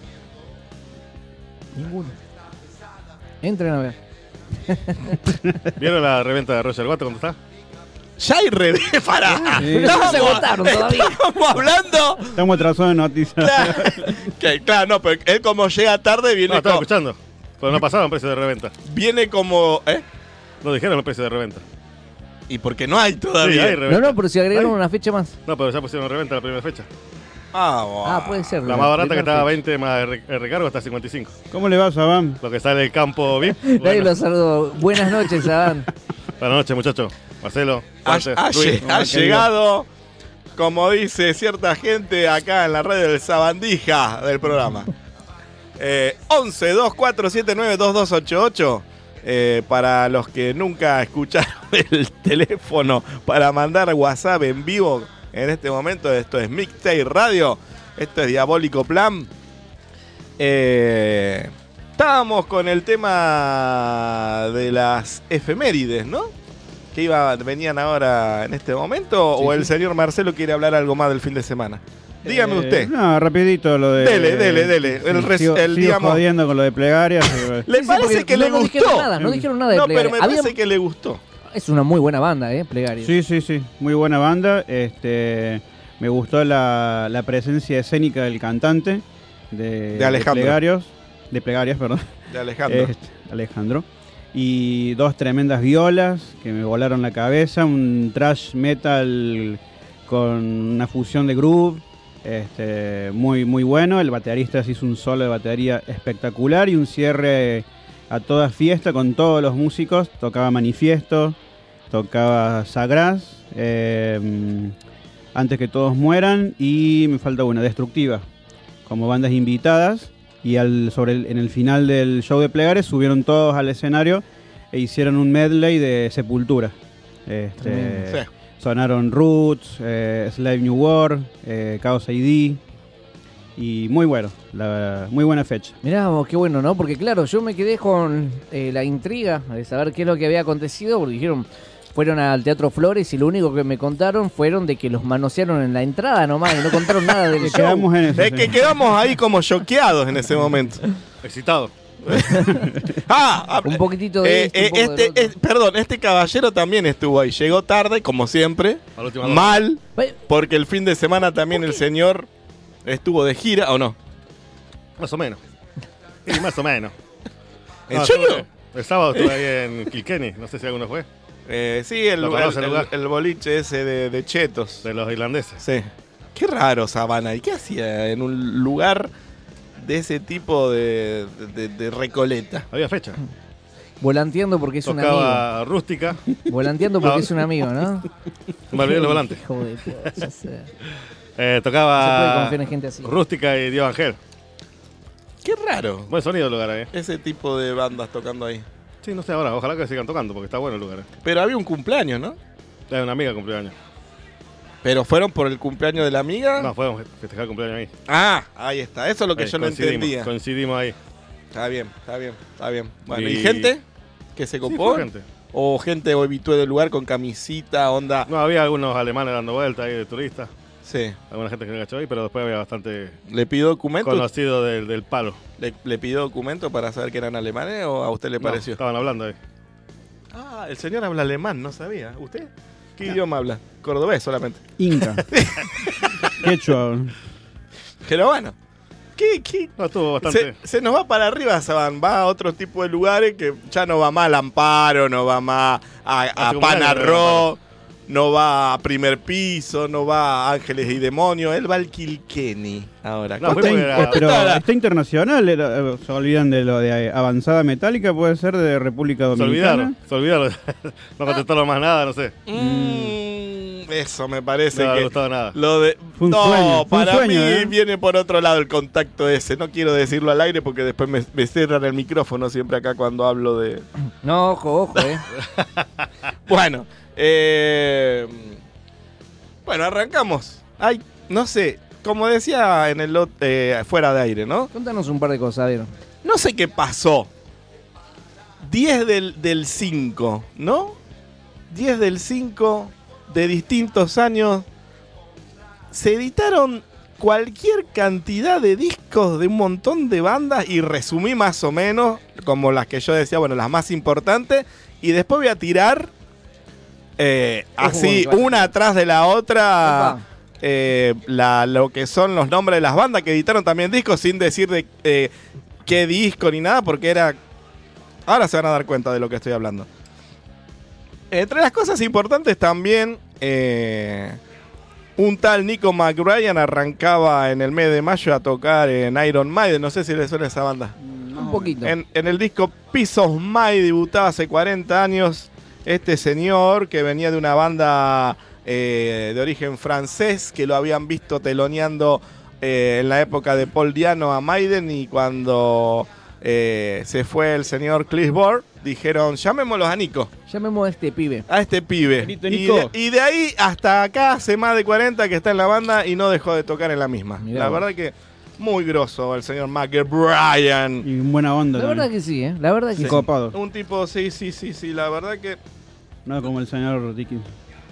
Ninguno. Entren a ver. ¿Vieron la reventa de Roger Waters cuando está? Ya hay revés. Pará. Sí. No se agotaron todavía. Estamos hablando. Estamos atrasados en noticias. Claro, que, claro, no, pero él como llega tarde viene, No, estaba como, escuchando. Pero no pasaron precios de reventa. viene como. ¿Eh? No dijeron los precios de reventa. Y porque no hay Sí, todavía. hay reventa. No, no, pero si agregaron Ay. una fecha más. No, pero ya pusieron reventa la primera fecha. Ah, wow. Ah, puede ser. La más barata que estaba veinte. veinte más el re- el recargo está cincuenta y cinco. ¿Cómo le va, Sabam? Lo que sale del campo V I P. Nadie Bueno, lo saludó. Buenas noches, Adán. buenas noches, muchachos. Marcelo, Ha, Fuerte, ha Luis. lle- ha llegado, como dice cierta gente acá en la radio del Sabandija del programa. Eh, once, dos cuatro siete nueve, dos dos ocho ocho. Eh, para los que nunca escucharon el teléfono para mandar WhatsApp en vivo en este momento, esto es Mixtape Radio, esto es Diabólico Plan. Eh, estábamos con el tema de las efemérides, ¿no? Que iba, venían ahora en este momento, Sí, o el sí. señor Marcelo quiere hablar algo más del fin de semana. Dígame Eh, usted. No, rapidito lo de... Dele, dele, dele. El res- sigo, el, sigo digamos- jodiendo con lo de plegarias. y- ¿Le Sí, sí, parece porque que no, le no dijeron gustó? nada, no dijeron nada de No, pero Plegaria. me Había- parece que le gustó. Es una muy buena banda, ¿eh? Plegaria. Sí, sí, sí. Muy buena banda. Este, me gustó la, la presencia escénica del cantante de, De Alejandro. Plegarios. De Plegarias, perdón. De Alejandro. Este, Alejandro. Y dos tremendas violas que me volaron la cabeza. Un thrash metal con una fusión de groove. Este, muy, muy bueno. El baterista se hizo un solo de batería espectacular y un cierre a toda fiesta con todos los músicos. Tocaba Manifiesto, tocaba Sagraz, eh, Antes que todos mueran y me falta una, Destructiva, como bandas invitadas. Y al, sobre el- en el final del show de Plegares subieron todos al escenario e hicieron un medley de Sepultura. Este, Tremendo. Sí. Sonaron Roots, eh, Slave New World, eh, Chaos I D. Y muy bueno, la, muy buena fecha. Mirá vos, qué bueno, ¿no? Porque claro, yo me quedé con eh, la intriga de saber qué es lo que había acontecido, porque dijeron, fueron al Teatro Flores y lo único que me contaron fueron de que los manosearon en la entrada nomás y no contaron nada del Que show. quedamos en eso. Es sí. que quedamos ahí como choqueados en ese momento. Excitado. Ah, ah, Un poquitito de eh, esto, un eh, poco del este, otro. eh, perdón, este caballero también estuvo ahí. Llegó tarde, como siempre. A la última hora. Mal, Ve- porque el fin de semana también el señor estuvo de gira, ¿o no? Más o menos. Sí, más o menos. ¿En No, serio? estuve- el sábado estuve ahí en Kilkenny. No sé si alguno fue. Eh, sí, el, Lo el, conoce el el- lugar. el boliche ese de, de chetos. De los irlandeses. Sí. Qué raro Sabana. ¿Y qué hacía en un lugar de ese tipo de, de- de recoleta? Había fecha. Volanteando porque es un amigo. Tocaba Rústica. Volanteando porque No. es un amigo, ¿no? Me olvidé los volantes. Hijo de puta, ya sé. Eh, No se puede tocaba confiar en gente así. Rústica y Dio Ángel. Qué raro. Buen sonido el lugar ahí. Ese tipo de bandas tocando ahí. Sí, no sé ahora. Ojalá que sigan tocando porque está bueno el lugar. eh. Pero había un cumpleaños, ¿no? Hay una amiga cumpleaños. ¿Pero fueron por el cumpleaños de la amiga? No, fuimos a festejar el cumpleaños ahí. Ah, ahí está. Eso es lo que Ahí, yo no coincidimos, entendía. Coincidimos ahí. Está bien, está bien, está bien. Bueno, ¿y, Y- gente que se Sí, copó? fue gente. ¿O gente habitué del lugar con camisita, onda? No, había algunos alemanes dando vueltas ahí de turistas. Sí. Alguna gente que me agachó ahí, pero después había bastante ¿Le pidió documento? conocido del, del palo. ¿Le, le pidió documento para saber que eran alemanes o a usted le No, pareció? estaban hablando ahí. Ah, el señor habla alemán, no sabía. ¿Usted? ¿Qué idioma habla? Cordobés solamente. Inca. Quechua. Pero bueno, ¿Qué, qué? No, estuvo bastante. Se, se nos va para arriba, Saban. Va a otro tipo de lugares que ya no va más al Amparo, no va más a, a Panarro, no va a Primer Piso, no va a Ángeles y Demonios. Él va al Kilkenny ahora. No, Está, in- era- pero está internacional, era- se olvidan de lo de Avanzada Metálica, puede ser de República Se Dominicana. olvidaron, se olvidaron. No contestaron más nada, no sé. Mm, eso me parece No, no que... gustaba nada. Lo de... Fue un no, sueño, fue un para sueño, mí ¿eh? viene por otro lado el contacto ese. No quiero decirlo al aire porque después me, me cierran el micrófono siempre acá cuando hablo de... No, ojo, ojo, eh. Bueno, eh, bueno, arrancamos. Ay, no sé, como decía en el lot- eh, fuera de aire, ¿no? Contanos un par de cosas, a ver. No sé qué pasó. diez del, del cinco, ¿no? diez del cinco de distintos años. Se editaron cualquier cantidad de discos de un montón de bandas y resumí más o menos como las que yo decía, bueno, las más importantes. Y después voy a tirar eh, así, Ojo, una atrás de la otra, Opa. eh, la, lo que son los nombres de las bandas que editaron también discos sin decir de eh, qué disco ni nada, porque era... Ahora se van a dar cuenta de lo que estoy hablando. Entre las cosas importantes también, eh, un tal Nico McBrien arrancaba en el mes de mayo a tocar en Iron Maiden. No sé si le suena esa banda. Un poquito. En, en el disco Piece of My debutaba hace cuarenta años este señor que venía de una banda eh, de origen francés que lo habían visto teloneando eh, en la época de Paul Diano a Maiden, y cuando eh, se fue el señor Cliff Burr dijeron llamémoslos a Nico, Llamemos a este pibe. a este pibe. Grito, Y Nico. de, y de ahí hasta acá hace más de cuarenta que está en la banda y no dejó de tocar en la misma. Mirá La vos. verdad que muy grosso el señor McBrien. Y buena onda La verdad también. que sí, ¿eh? La verdad que Sí. sí. Copado. Un tipo, sí, sí, sí, sí, la verdad que... No como el señor Dickens.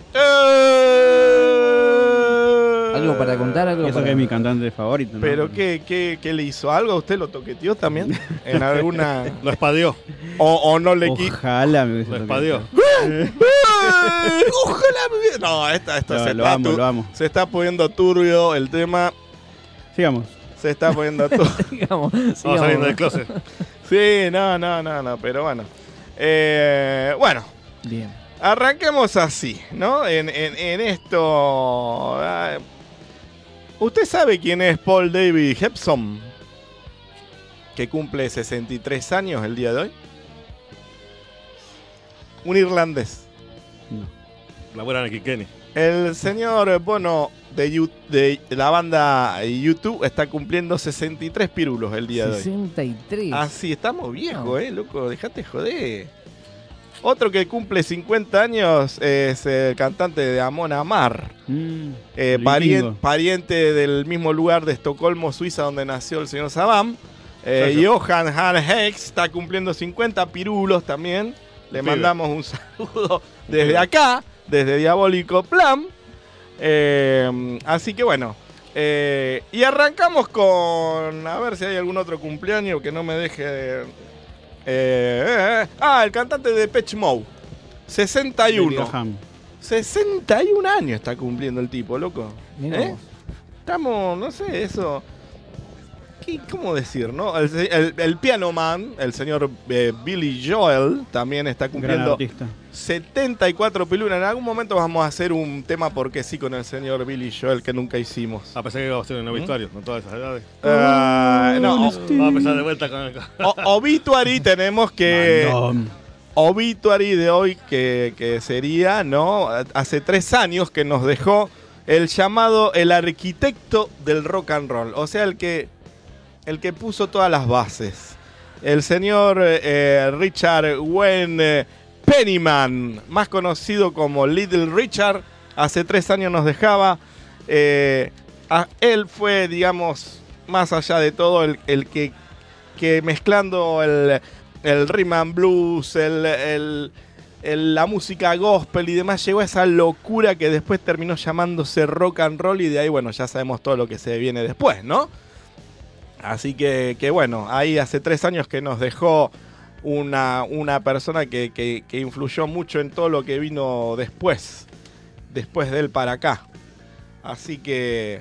¡Eh! ¿Algo para contar? ¿Algo Eso para... que es mi cantante favorito, ¿no? ¿Pero qué, qué, qué le hizo? ¿Algo? ¿Usted lo toqueteó también? ¿En alguna...? Lo espadeó. ¿O, o no le quiso? Ojalá me hubiese Lo tocado. espadeó. ¡Ojalá me hubiera- No, esta, esta Lo- se, lo está amo, tu- lo amo. se está poniendo turbio el tema. Sigamos. Se está poniendo turbio. Sigamos, Vamos sigamos. saliendo del closet. Sí, no, no, no, no, pero bueno. Eh, bueno, Bien. arranquemos así, ¿no? En, en, en esto... ah, ¿usted sabe quién es Paul David Hepson? Que cumple sesenta y tres años el día de hoy. Un irlandés. La buena Nicky Kenny. El señor Bono de, You- de la banda YouTube está cumpliendo sesenta y tres pirulos el día de hoy. sesenta y tres. Ah, sí, estamos viejos, No. eh, loco, dejate joder. Otro que cumple cincuenta años es el cantante de Amon Amar, Mm, eh, el parien- vikingo. pariente del mismo lugar de Estocolmo, Suiza, donde nació el señor Sabam. Eh, Exacto. Johan Han Hex está cumpliendo cincuenta pirulos también. Le Pibe. mandamos un saludo desde acá, desde Diabólico Plan. Eh, así que bueno. eh, y arrancamos con. A ver si hay algún otro cumpleaños que no me deje. de- eh, eh, ah, el cantante de Depeche Mode. sesenta y uno. Graham. sesenta y un años está cumpliendo el tipo, loco. Mirá ¿Eh? vos. Estamos, no sé, eso. ¿Qué- ¿Cómo decir, no? El, el- el piano man, el señor eh, Billy Joel, también está Gran cumpliendo artista. setenta y cuatro piluras. En algún momento vamos a hacer un tema porque sí con el señor Billy Joel que nunca hicimos. A pesar que iba a ser un obituario, con todas esas edades. Ah, no, Vamos a empezar de vuelta con el... o- obituary tenemos que... Mandón. Obituary de hoy que, que sería, ¿no? Hace tres años que nos dejó el llamado el arquitecto del rock and roll. O sea, el que, el que puso todas las bases. El señor eh, Richard Wayne eh, Pennyman, más conocido como Little Richard, hace tres años nos dejaba. Eh, a- él fue, digamos, más allá de todo, el, el que, que mezclando el... el rhythm and blues, el, el- el- la música gospel y demás, llegó a esa locura que después terminó llamándose rock and roll, y de ahí, bueno, ya sabemos todo lo que se viene después, ¿no? Así que, que bueno, ahí hace tres años que nos dejó una, una persona que, que- que influyó mucho en todo lo que vino después, después de él para acá. Así que,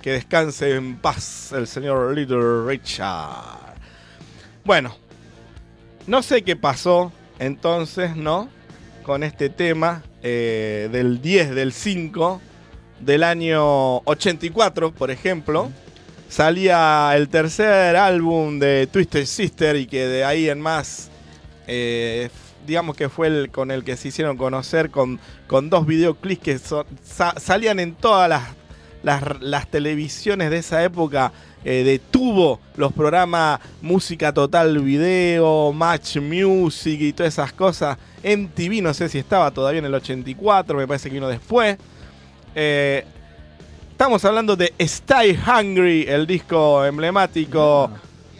Que descanse en paz el señor Little Richard. Bueno, no sé qué pasó entonces, ¿no? Con este tema eh, del diez del cinco del año ochenta y cuatro, por ejemplo. Salía el tercer álbum de Twisted Sister y que de ahí en más, eh, digamos que fue el con el que se hicieron conocer con, con dos videoclips que so, sa, salían en todas las, las, las televisiones de esa época eh, de tubo, los programas Música Total Video, Match Music y todas esas cosas. M T V, no sé si estaba todavía en el ochenta y cuatro, me parece que vino después. Eh, Estamos hablando de Stay Hungry, el disco emblemático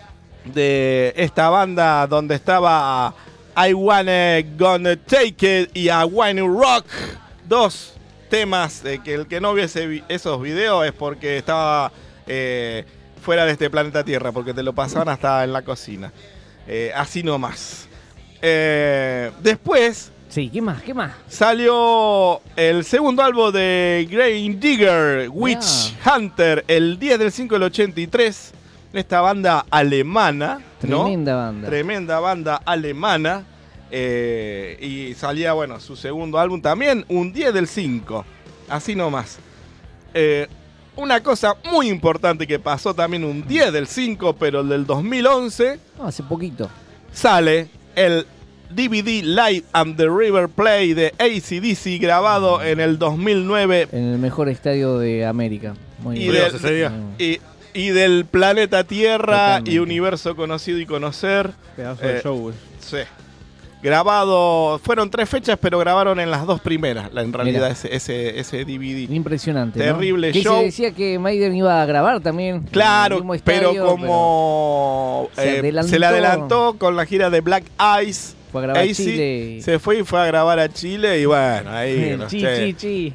de esta banda donde estaba I Wanna Gonna Take It y I Wanna Rock. Dos temas eh, que el que no viese esos videos es porque estaba eh, fuera de este planeta Tierra, porque te lo pasaban hasta en la cocina. Eh, así nomás. Eh, después... Sí, ¿qué más? ¿Qué más? Salió el segundo álbum de Grave Digger, Witch yeah. Hunter, el diez del cinco del ochenta y tres. Esta banda alemana, ¿no? Tremenda banda. Tremenda banda alemana. Eh, y salía, bueno, su segundo álbum también, un diez del cinco. Así nomás. Eh, una cosa muy importante que pasó también un diez del cinco, pero el del dos mil once. Oh, hace poquito. Sale el D V D Live and the River Play de A C D C grabado en el dos mil nueve. En el mejor estadio de América. Muy y, del, y, y del planeta Tierra. Totalmente. Y universo conocido y conocer. Pedazo de eh, show. Sí. Grabado, fueron tres fechas, pero grabaron en las dos primeras, en realidad, ese, ese, ese D V D. Impresionante. Terrible, ¿no? Que show. se decía que Maiden iba a grabar también. Claro, estadio, pero como pero se, eh, adelantó, se le adelantó con la gira de Black Eyes. Fue a grabar a Chile. Se fue y fue a grabar a Chile y bueno, ahí no chi, sé. chi, chi.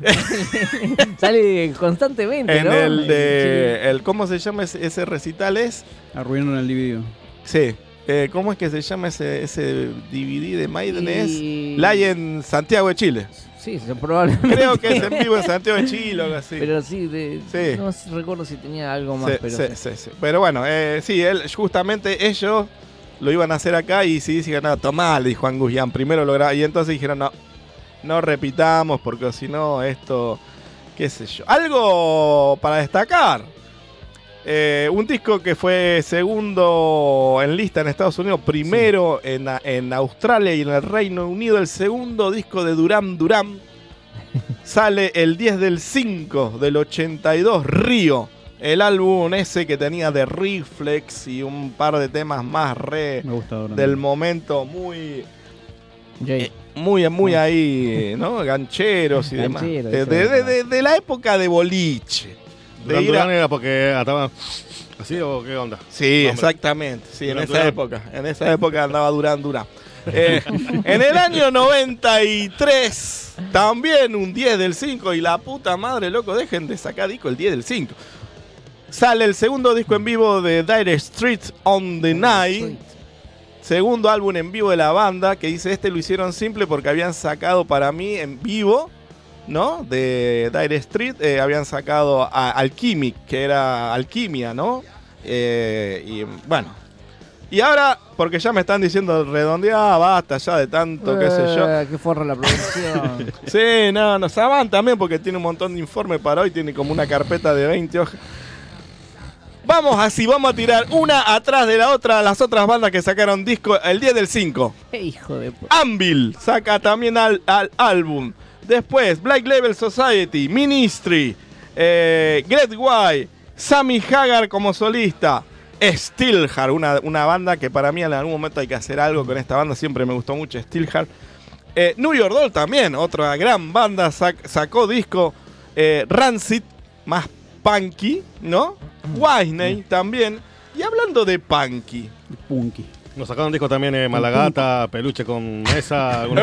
Sale constantemente, en ¿no? el de el ¿cómo se llama ese, ese recital es? Arruinaron el D V D. Sí. Eh, ¿Cómo es que se llama ese, ese D V D de Maiden? Y... Es Live en Santiago de Chile. Sí, probablemente. Creo que es en vivo en Santiago de Chile o algo así. Pero sí, de, sí. no recuerdo si tenía algo más. Sí, pero, sí, sí, sí. Pero bueno, eh, sí, él, justamente ellos lo iban a hacer acá y sí, dijeron, no, tomá, le dijo Angus Young, primero lo grabó. Y entonces dijeron, no, no repitamos porque si no, esto, qué sé yo. Algo para destacar. Eh, un disco que fue segundo en lista en Estados Unidos, primero sí. en, en Australia y en el Reino Unido, el segundo disco de Duran Duran. Sale el diez del cinco del ochenta y dos, Río. El álbum ese que tenía de Reflex y un par de temas más re Me gusta, del momento, muy... Eh, muy, muy ahí, ¿no? Gancheros y demás. De, de, de, de, de la época de boliche. De ir a... era porque estaban así o qué onda. Sí, no, exactamente. Sí, Durán, en esa Durán. época. En esa época andaba Durán Durán. Eh, en el año noventa y tres, también un diez del cinco. Y la puta madre, loco, dejen de sacar disco el diez del cinco. Sale el segundo disco en vivo de Dire Street on the Night. Segundo álbum en vivo de la banda. Que dice, este lo hicieron simple porque habían sacado para mí en vivo, ¿no? De Dire Street, eh, habían sacado a Alchemic, que era Alquimia, ¿no? Eh, y bueno. Y ahora, porque ya me están diciendo redondeada, basta ya de tanto, eh, qué sé yo. Qué forra la producción. Sí, no, no, Saban también, porque tiene un montón de informes para hoy, tiene como una carpeta de veinte hojas. Vamos así, vamos a tirar una atrás de la otra, las otras bandas que sacaron disco el diez del cinco. ¡Qué hijo de p... Anvil saca también al, al álbum. Después, Black Label Society, Ministry, eh, Great White, Sammy Hagar como solista, Steelheart, una, una banda que para mí en algún momento hay que hacer algo con esta banda, siempre me gustó mucho Steelheart. Eh, New York Doll también, otra gran banda, sac, sacó disco, eh, Rancid, más punky, ¿no? Whitney también. Y hablando de punky. Punky. Nos sacaron disco también eh, Malagata, Peluche con Mesa. Alguna...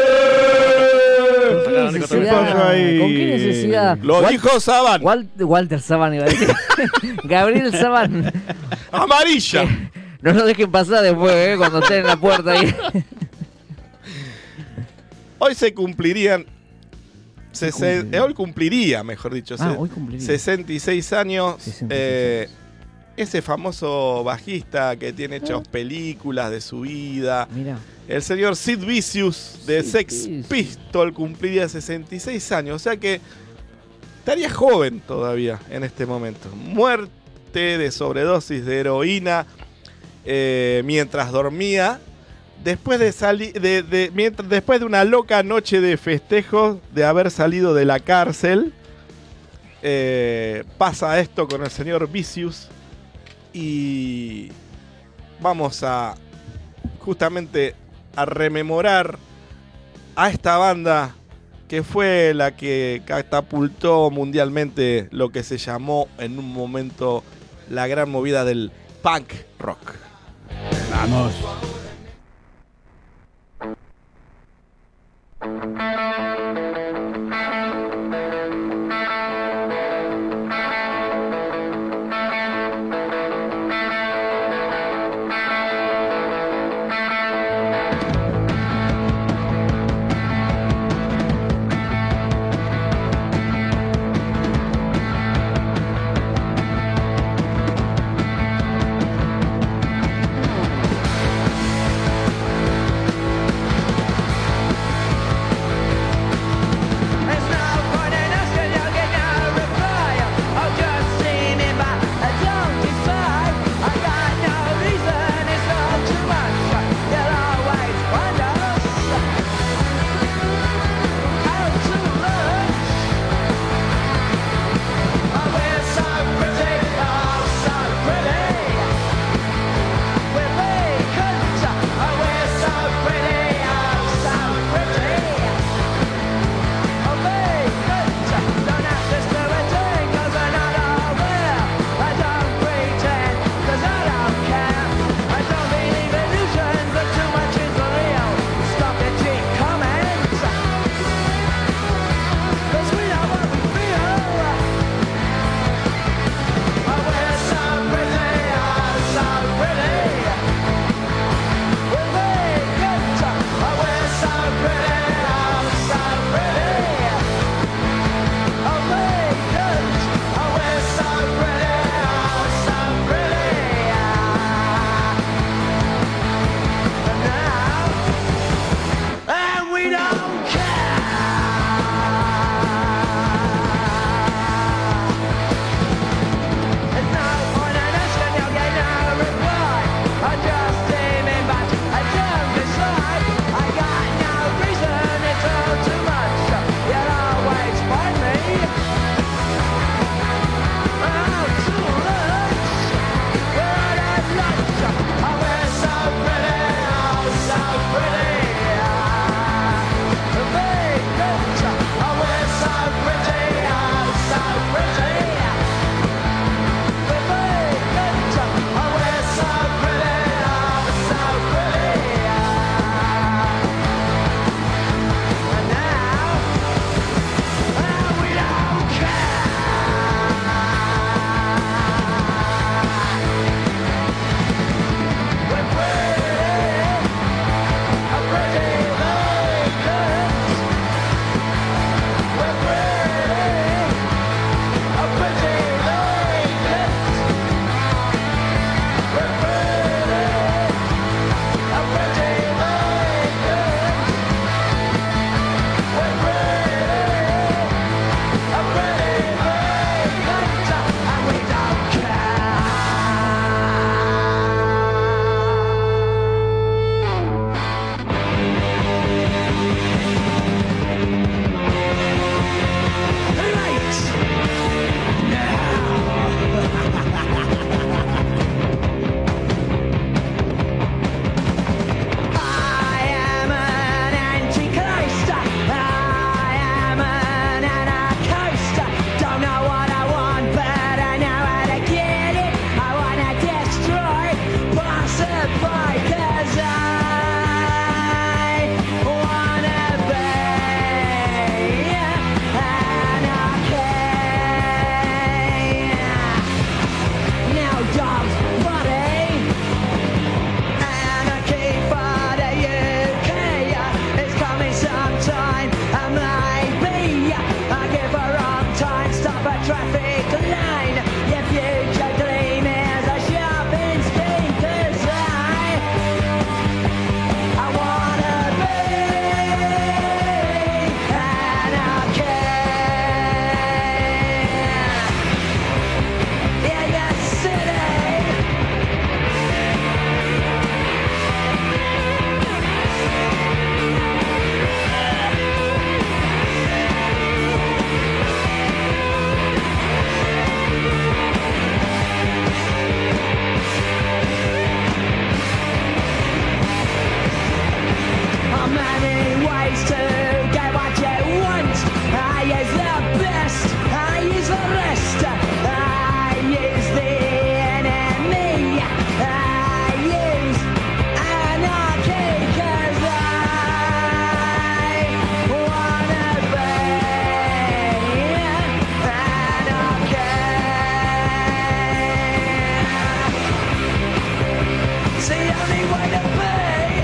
¿Con qué necesidad? ¿Con qué necesidad? Lo Wal dijo Saban. Wal Walter Saban iba a decir. Gabriel Saban. Amarilla. No nos dejen pasar después, ¿eh? Cuando estén en la puerta ahí. Hoy se cumplirían sesen- eh, hoy cumpliría, mejor dicho, Ah, se- hoy cumpliría. sesenta y seis años. sesenta y seis eh, años. ese famoso bajista que tiene hechas Ah. películas de su vida. Mira. El señor Sid Vicious de Sid Sex Vicious. Pistol cumpliría sesenta y seis años. O sea que estaría joven todavía en este momento. Muerte de sobredosis de heroína eh, mientras dormía. Después de, sali- de, de- mientras, después de una loca noche de festejos de haber salido de la cárcel, eh, pasa esto con el señor Vicious. Y vamos a justamente a rememorar a esta banda que fue la que catapultó mundialmente lo que se llamó en un momento la gran movida del punk rock. Vamos. many ways to get what you want. I use the best, I use the rest, I use the enemy, I use anarchy, 'cause I wanna be anarchy. It's the only way to be.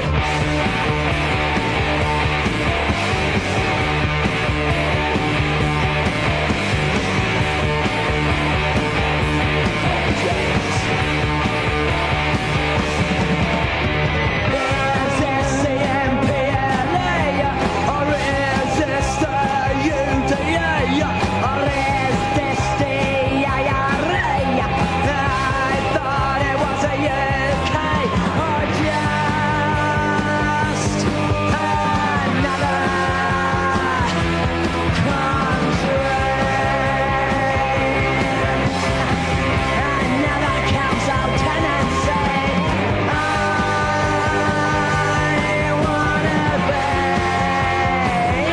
Resist the M P L A, or resist the U D A, or resist the I R A. I thought it was a U K, or just another country. Another council tenancy. I wanna be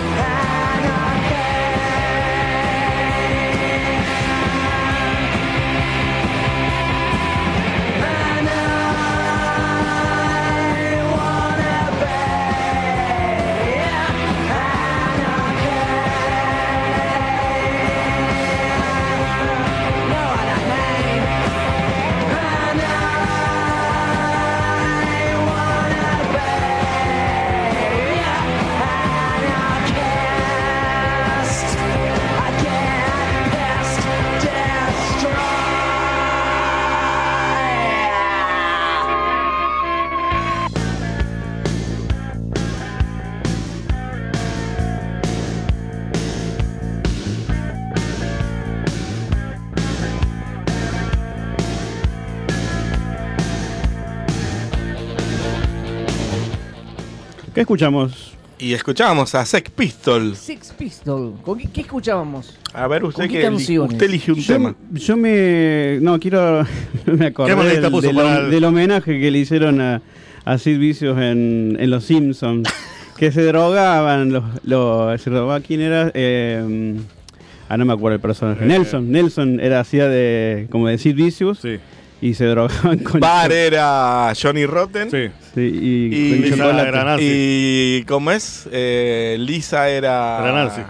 ¿Qué escuchamos? Y escuchábamos a Sex Pistols. Sex Pistol. ¿Con qué, qué escuchábamos? A ver, usted ¿Con qué que eli- canciones? usted eligió un Yo, tema. yo me. No, quiero. Me acordé ¿Qué monedita del, puso del, para el- del homenaje que le hicieron a, a Sid Vicious en, en Los Simpsons. Que se drogaban. Los, los, se drogaba, ¿quién era? Eh, ah, no me acuerdo el personaje. Eh, Nelson. Nelson era hacía de. Como de Sid Vicious. Sí, Y se drogaban con. Bar era Johnny Rotten. sí. Sí, y, Y, con Lisa chocolate. era Nancy. y ¿cómo es? Eh, Lisa era... Era Nancy.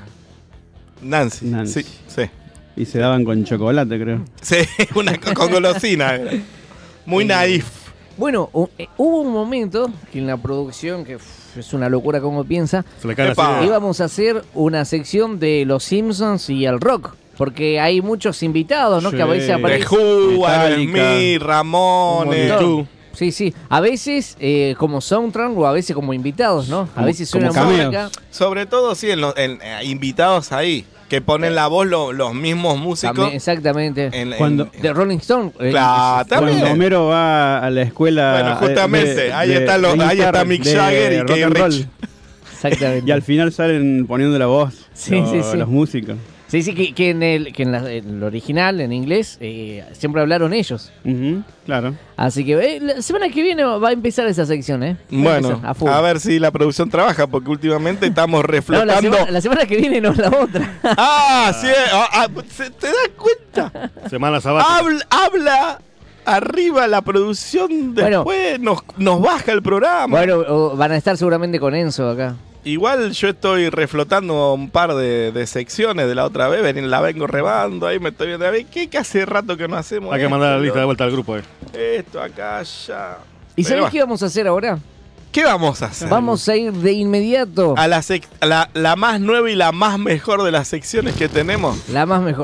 Nancy. Nancy. Sí, sí. Y se daban con chocolate, creo. Sí, una co- con golosina. era. Muy naif. Bueno, hu- eh, hubo un momento que en la producción, que uf, es una locura como piensa, Se le caen Epa. así. íbamos a hacer una sección de los Simpsons y el rock. Porque hay muchos invitados, ¿no? Sí. Que a veces The aparecen. Who, Metallica. Aerosmith, Ramones. Un montón. YouTube. Sí, sí. A veces eh, como soundtrack o a veces como invitados, ¿no? A Como- veces como suena cameos. música. Sobre todo, sí, en, lo- en, eh, invitados ahí. Que ponen la voz lo- los mismos músicos. También, exactamente. En, en- Cuando- en- De Rolling Stone. eh, Claro, también. Cuando Homero va a la escuela. Bueno, justamente, de- ahí de- está lo- de ahí está guitarra, Mick de Jagger y rock Keith and roll. Richards. Exactamente. Y al final salen poniendo la voz. Sí, los, sí, sí. los músicos. Sí, sí, que, que en, el, que en, la- en el original, en inglés, eh, siempre hablaron ellos. Ujú, claro. Así que eh, la semana que viene va a empezar esa sección, ¿eh? Va a Bueno, empezar, full. a ver si la producción trabaja, porque últimamente estamos No, reflotando. la, semana, la semana que viene no es la otra. Ah, sí, ah, ah, ¿se- ¿te das cuenta? Semana sabática. Habla, habla arriba la producción, Bueno. después nos, nos baja el programa. Bueno, o van a estar seguramente con Enzo acá. Igual yo estoy reflotando un par de, de secciones de la otra vez, ven- la vengo rebando, ahí me estoy viendo, a ver, ¿qué que hace rato que no hacemos? Hay que esto, mandar la lista de lo- vuelta al grupo. Eh. Esto, acá, allá. ¿Y Pero sabés bueno, qué vamos a hacer ahora? ¿qué vamos a hacer? Vamos a ir de inmediato. A la, sec- a la, la más nueva y la más mejor de las secciones que tenemos. La más mejor.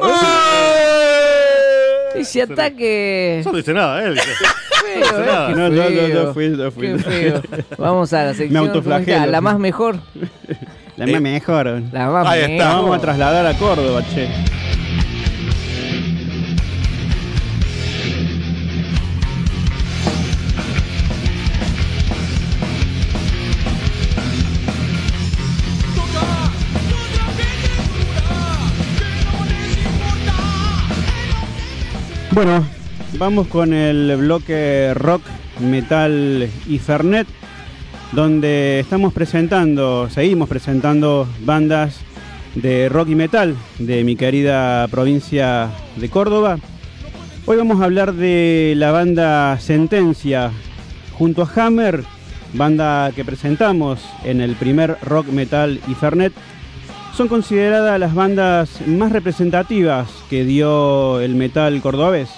¡Eh! Ese ataque. Eso no dice nada, eh. dice. Feo, ¿eh? nada. Qué No, no, no, feo. no fui, no fui. Qué feo. Vamos a la sección. Me ¿cómo autoflagelo. está? La más mejor. La Eh, más mejor. La más Ahí está. La mejor. vamos a trasladar a Córdoba, che. Bueno, vamos con el bloque rock, metal y fernet. donde estamos presentando, seguimos presentando bandas de rock y metal de mi querida provincia de Córdoba. Hoy vamos a hablar de la banda Sentencia junto a Hammer, banda que presentamos en el primer Rock Metal y Fernet. Son consideradas las bandas más representativas que dio el metal cordobés.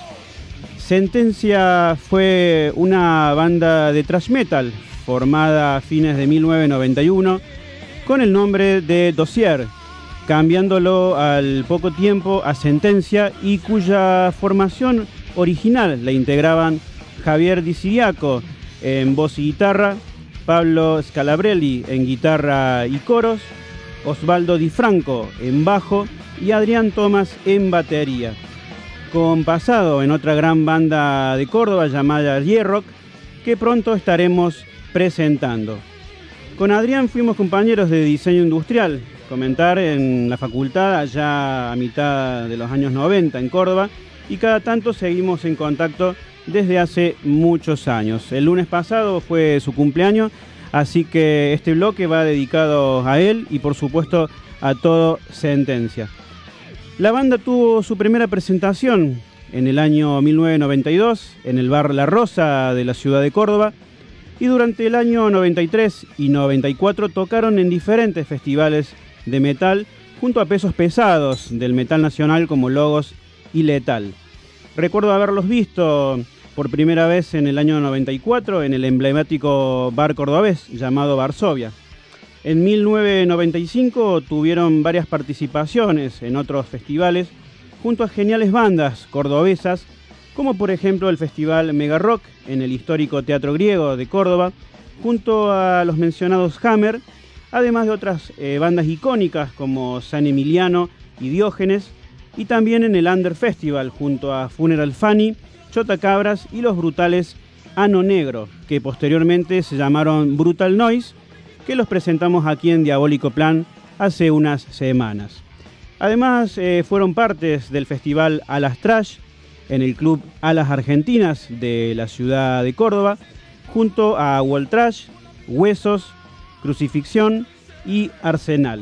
Sentencia fue una banda de thrash metal formada a fines de mil novecientos noventa y uno con el nombre de Dossier, cambiándolo al poco tiempo a Sentencia, y cuya formación original la integraban Javier Di Siriaco en voz y guitarra, Pablo Scalabrelli en guitarra y coros, Osvaldo Di Franco en bajo y Adrián Tomás en batería, con pasado en otra gran banda de Córdoba llamada Hierrock, que pronto estaremos presentando. Con Adrián fuimos compañeros de diseño industrial, comentar en la facultad allá a mitad de los años noventa en Córdoba, y cada tanto seguimos en contacto desde hace muchos años. El lunes pasado fue su cumpleaños, así que este bloque va dedicado a él y por supuesto a todo Sentencia. La banda tuvo su primera presentación en el año mil novecientos noventa y dos en el bar La Rosa de la ciudad de Córdoba, y durante el año noventa y tres y noventa y cuatro tocaron en diferentes festivales de metal junto a pesos pesados del metal nacional como Logos y Letal. Recuerdo haberlos visto por primera vez en el año noventa y cuatro en el emblemático bar cordobés llamado Varsovia. En mil novecientos noventa y cinco tuvieron varias participaciones en otros festivales junto a geniales bandas cordobesas, como por ejemplo el festival Mega Rock en el histórico Teatro Griego de Córdoba, junto a los mencionados Hammer, además de otras eh, bandas icónicas como San Emiliano y Diógenes, y también en el Under Festival junto a Funeral Fanny, Chota Cabras y los brutales Ano Negro, que posteriormente se llamaron Brutal Noise, que los presentamos aquí en Diabólico Plan hace unas semanas. Además eh, fueron partes del festival Alas Trash en el club Alas Argentinas de la ciudad de Córdoba, junto a Wall Trash, Huesos, Crucifixión y Arsenal.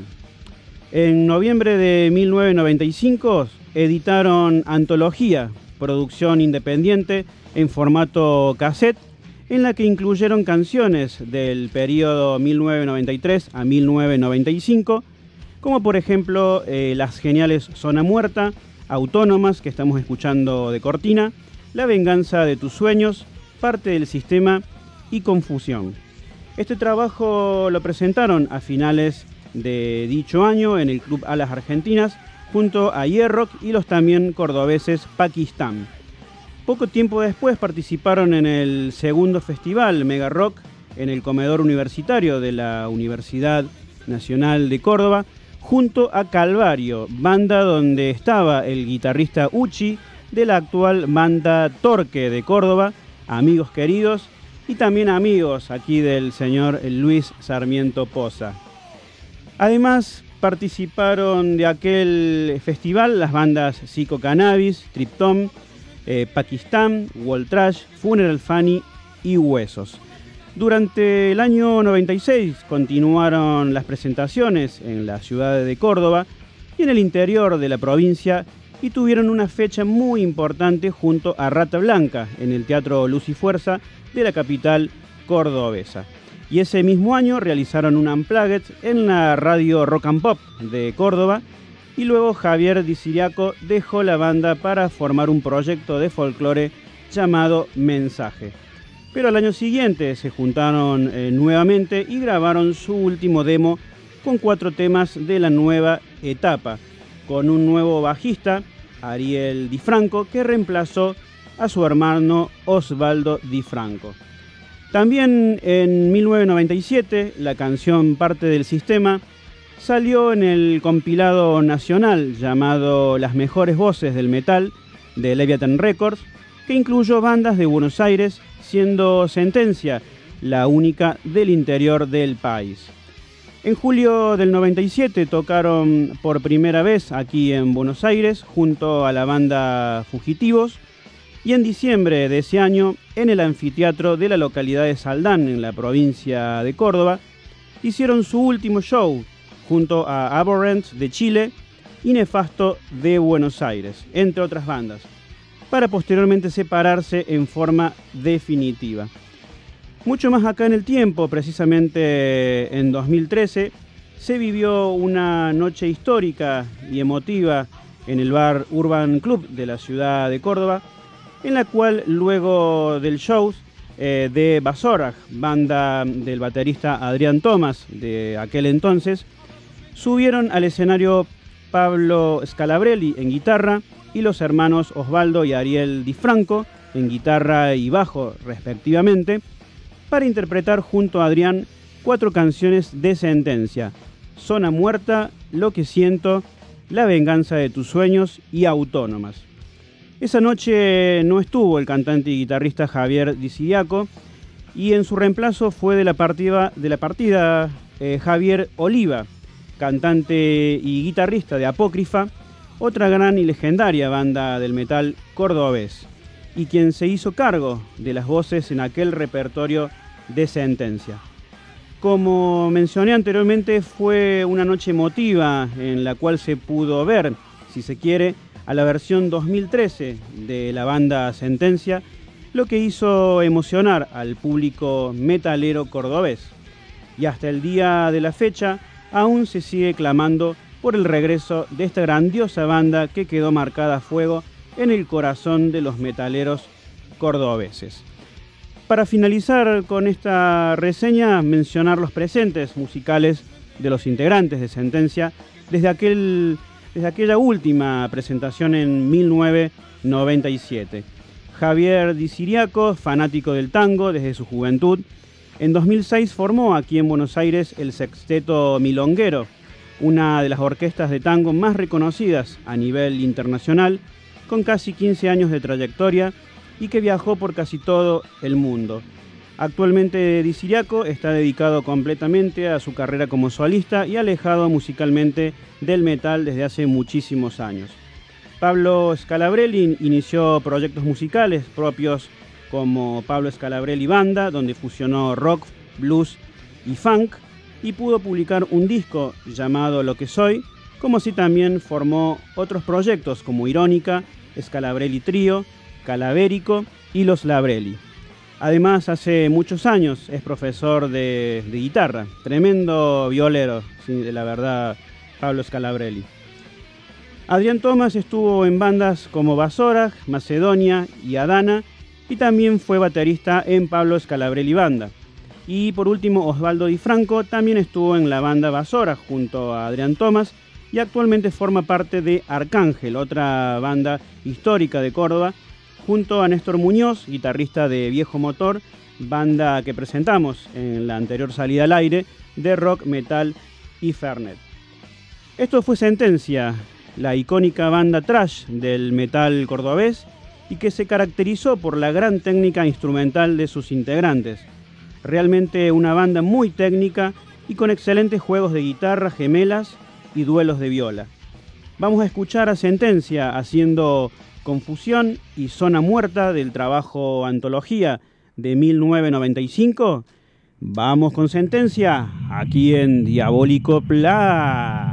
En noviembre de mil novecientos noventa y cinco editaron Antología, producción independiente en formato cassette, en la que incluyeron canciones del periodo mil novecientos noventa y tres a mil novecientos noventa y cinco, como por ejemplo eh, las geniales Zona Muerta, Autónomas, que estamos escuchando de cortina, La Venganza de tus Sueños, Parte del Sistema y Confusión. Este trabajo lo presentaron a finales de dicho año en el club Alas Argentinas junto a Hierrock y los también cordobeses Pakistán. Poco tiempo después participaron en el segundo festival Mega Rock en el comedor universitario de la Universidad Nacional de Córdoba junto a Calvario, banda donde estaba el guitarrista Uchi de la actual banda Torque de Córdoba, amigos queridos y también amigos aquí del señor Luis Sarmiento Poza. Además participaron de aquel festival las bandas Psico Cannabis, Triptom, eh, Pakistán, Wall Trash, Funeral Fanny y Huesos. Durante el año noventa y seis continuaron las presentaciones en la ciudad de Córdoba y en el interior de la provincia, y tuvieron una fecha muy importante junto a Rata Blanca en el Teatro Luz y Fuerza de la capital cordobesa. Y ese mismo año realizaron un Unplugged en la radio Rock and Pop de Córdoba, y luego Javier Di Siriaco dejó la banda para formar un proyecto de folclore llamado Mensaje. Pero al año siguiente se juntaron eh, nuevamente y grabaron su último demo con cuatro temas de la nueva etapa, con un nuevo bajista, Ariel Di Franco, que reemplazó a su hermano Osvaldo Di Franco. También en mil novecientos noventa y siete la canción Parte del Sistema salió en el compilado nacional llamado Las Mejores Voces del Metal de Leviathan Records, que incluyó bandas de Buenos Aires, siendo Sentencia la única del interior del país. En julio del noventa y siete tocaron por primera vez aquí en Buenos Aires junto a la banda Fugitivos, Y en diciembre de ese año, en el anfiteatro de la localidad de Saldán, en la provincia de Córdoba, hicieron su último show junto a Abhorrent de Chile y Nefasto de Buenos Aires, entre otras bandas, para posteriormente separarse en forma definitiva. Mucho más acá en el tiempo, precisamente en dos mil trece, se vivió una noche histórica y emotiva en el bar Urban Club de la ciudad de Córdoba, en la cual luego del show eh, de Basoraj, banda del baterista Adrián Thomas de aquel entonces, subieron al escenario Pablo Scalabrelli en guitarra y los hermanos Osvaldo y Ariel Di Franco en guitarra y bajo respectivamente, para interpretar junto a Adrián cuatro canciones de Sentencia: Zona Muerta, Lo que Siento, La Venganza de tus Sueños y Autónomas. Esa noche no estuvo el cantante y guitarrista Javier Di Ciriaco, y en su reemplazo fue de la partida, de la partida eh, Javier Oliva, cantante y guitarrista de Apócrifa, otra gran y legendaria banda del metal cordobés, y quien se hizo cargo de las voces en aquel repertorio de Sentencia. Como mencioné anteriormente, fue una noche emotiva en la cual se pudo ver, si se quiere, a la versión dos mil trece de la banda Sentencia, lo que hizo emocionar al público metalero cordobés. Y hasta el día de la fecha aún se sigue clamando por el regreso de esta grandiosa banda que quedó marcada a fuego en el corazón de los metaleros cordobeses. Para finalizar con esta reseña, mencionar los presentes musicales de los integrantes de Sentencia desde aquel desde aquella última presentación en mil novecientos noventa y siete. Javier Di Ciriaco, fanático del tango desde su juventud, en dos mil seis formó aquí en Buenos Aires el Sexteto Milonguero, una de las orquestas de tango más reconocidas a nivel internacional, con casi quince años de trayectoria y que viajó por casi todo el mundo. Actualmente Di Ciriaco está dedicado completamente a su carrera como solista y alejado musicalmente del metal desde hace muchísimos años. Pablo Scalabrelli inició proyectos musicales propios como Pablo Scalabrelli Banda, donde fusionó rock, blues y funk, y pudo publicar un disco llamado Lo que Soy, como así también formó otros proyectos como Irónica, Scalabrelli Trío, Calavérico y Los Labrelli. Además, hace muchos años es profesor de, de guitarra, tremendo violero, sí, la verdad, Pablo Scalabrelli. Adrián Thomas estuvo en bandas como Basoraj, Macedonia y Adana, y también fue baterista en Pablo Scalabrelli Banda. Y por último, Osvaldo Di Franco también estuvo en la banda Basoraj junto a Adrián Thomas, y actualmente forma parte de Arcángel, otra banda histórica de Córdoba, junto a Néstor Muñoz, guitarrista de Viejo Motor, banda que presentamos en la anterior salida al aire de rock, metal y fernet. Esto fue Sentencia, la icónica banda thrash del metal cordobés y que se caracterizó por la gran técnica instrumental de sus integrantes. Realmente una banda muy técnica y con excelentes juegos de guitarra, gemelas y duelos de viola. Vamos a escuchar a Sentencia haciendo Confusión y Zona Muerta del trabajo Antología de mil novecientos noventa y cinco. Vamos con Sentencia aquí en Diabólico Play.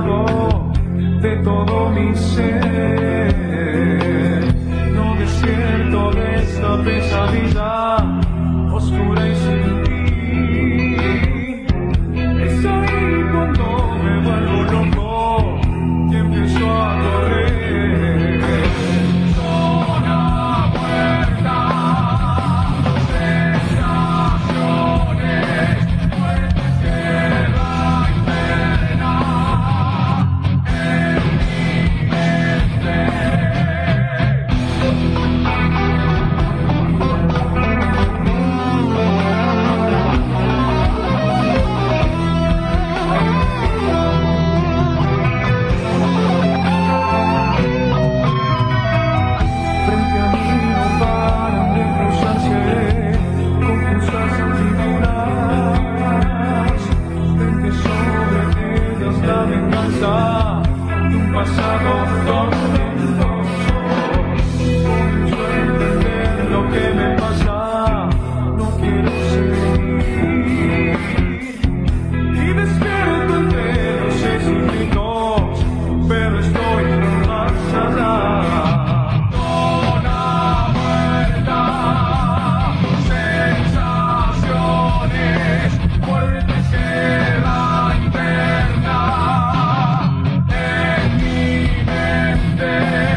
embargo de todo mi ser. No despierto de esta pesadilla oscura y sin ti. Es ahí cuando me vuelvo loco y empiezo a correr. Zona muerta, sensaciones, muerte, guerra interna en mi mente. Frente a mí no paran de cruzarse confusas figuras. Frente sobre ellas la venganza de un pasado tormentoso. Comienzo a entender lo que me pasa, no quiero seguir. Y despierto entre los seis instintos, pero estoy más allá. Zona muerta, sensaciones, muerte, guerra interna en mi mente.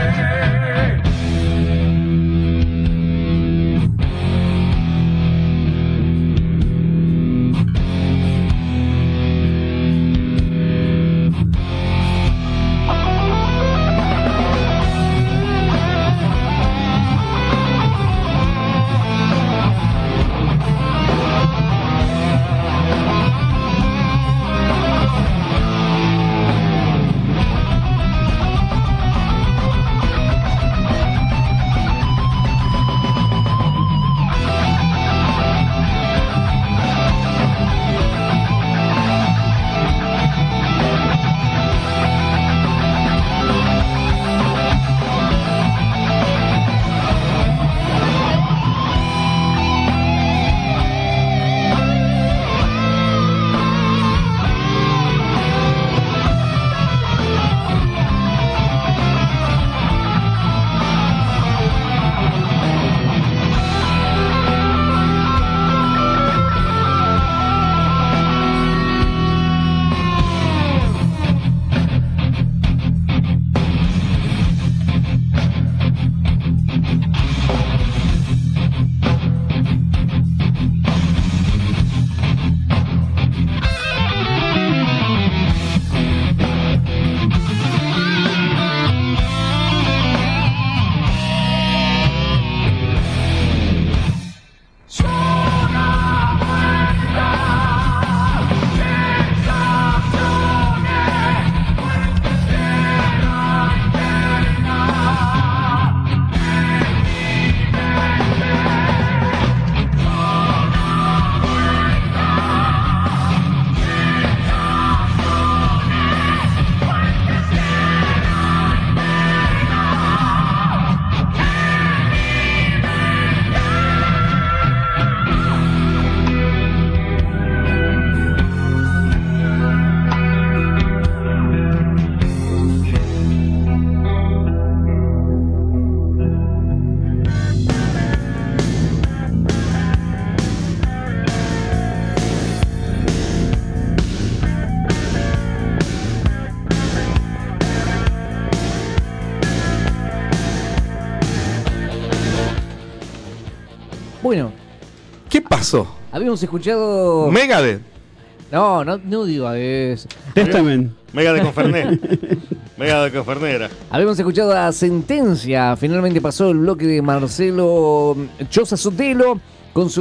Bueno, ¿Qué pasó? habíamos escuchado... Megadeth. No, no, no digo, es... Testament. Mega de Conferné. Mega de Confernera. Habíamos escuchado a Sentencia. Finalmente pasó el bloque de Marcelo Choza Sotelo con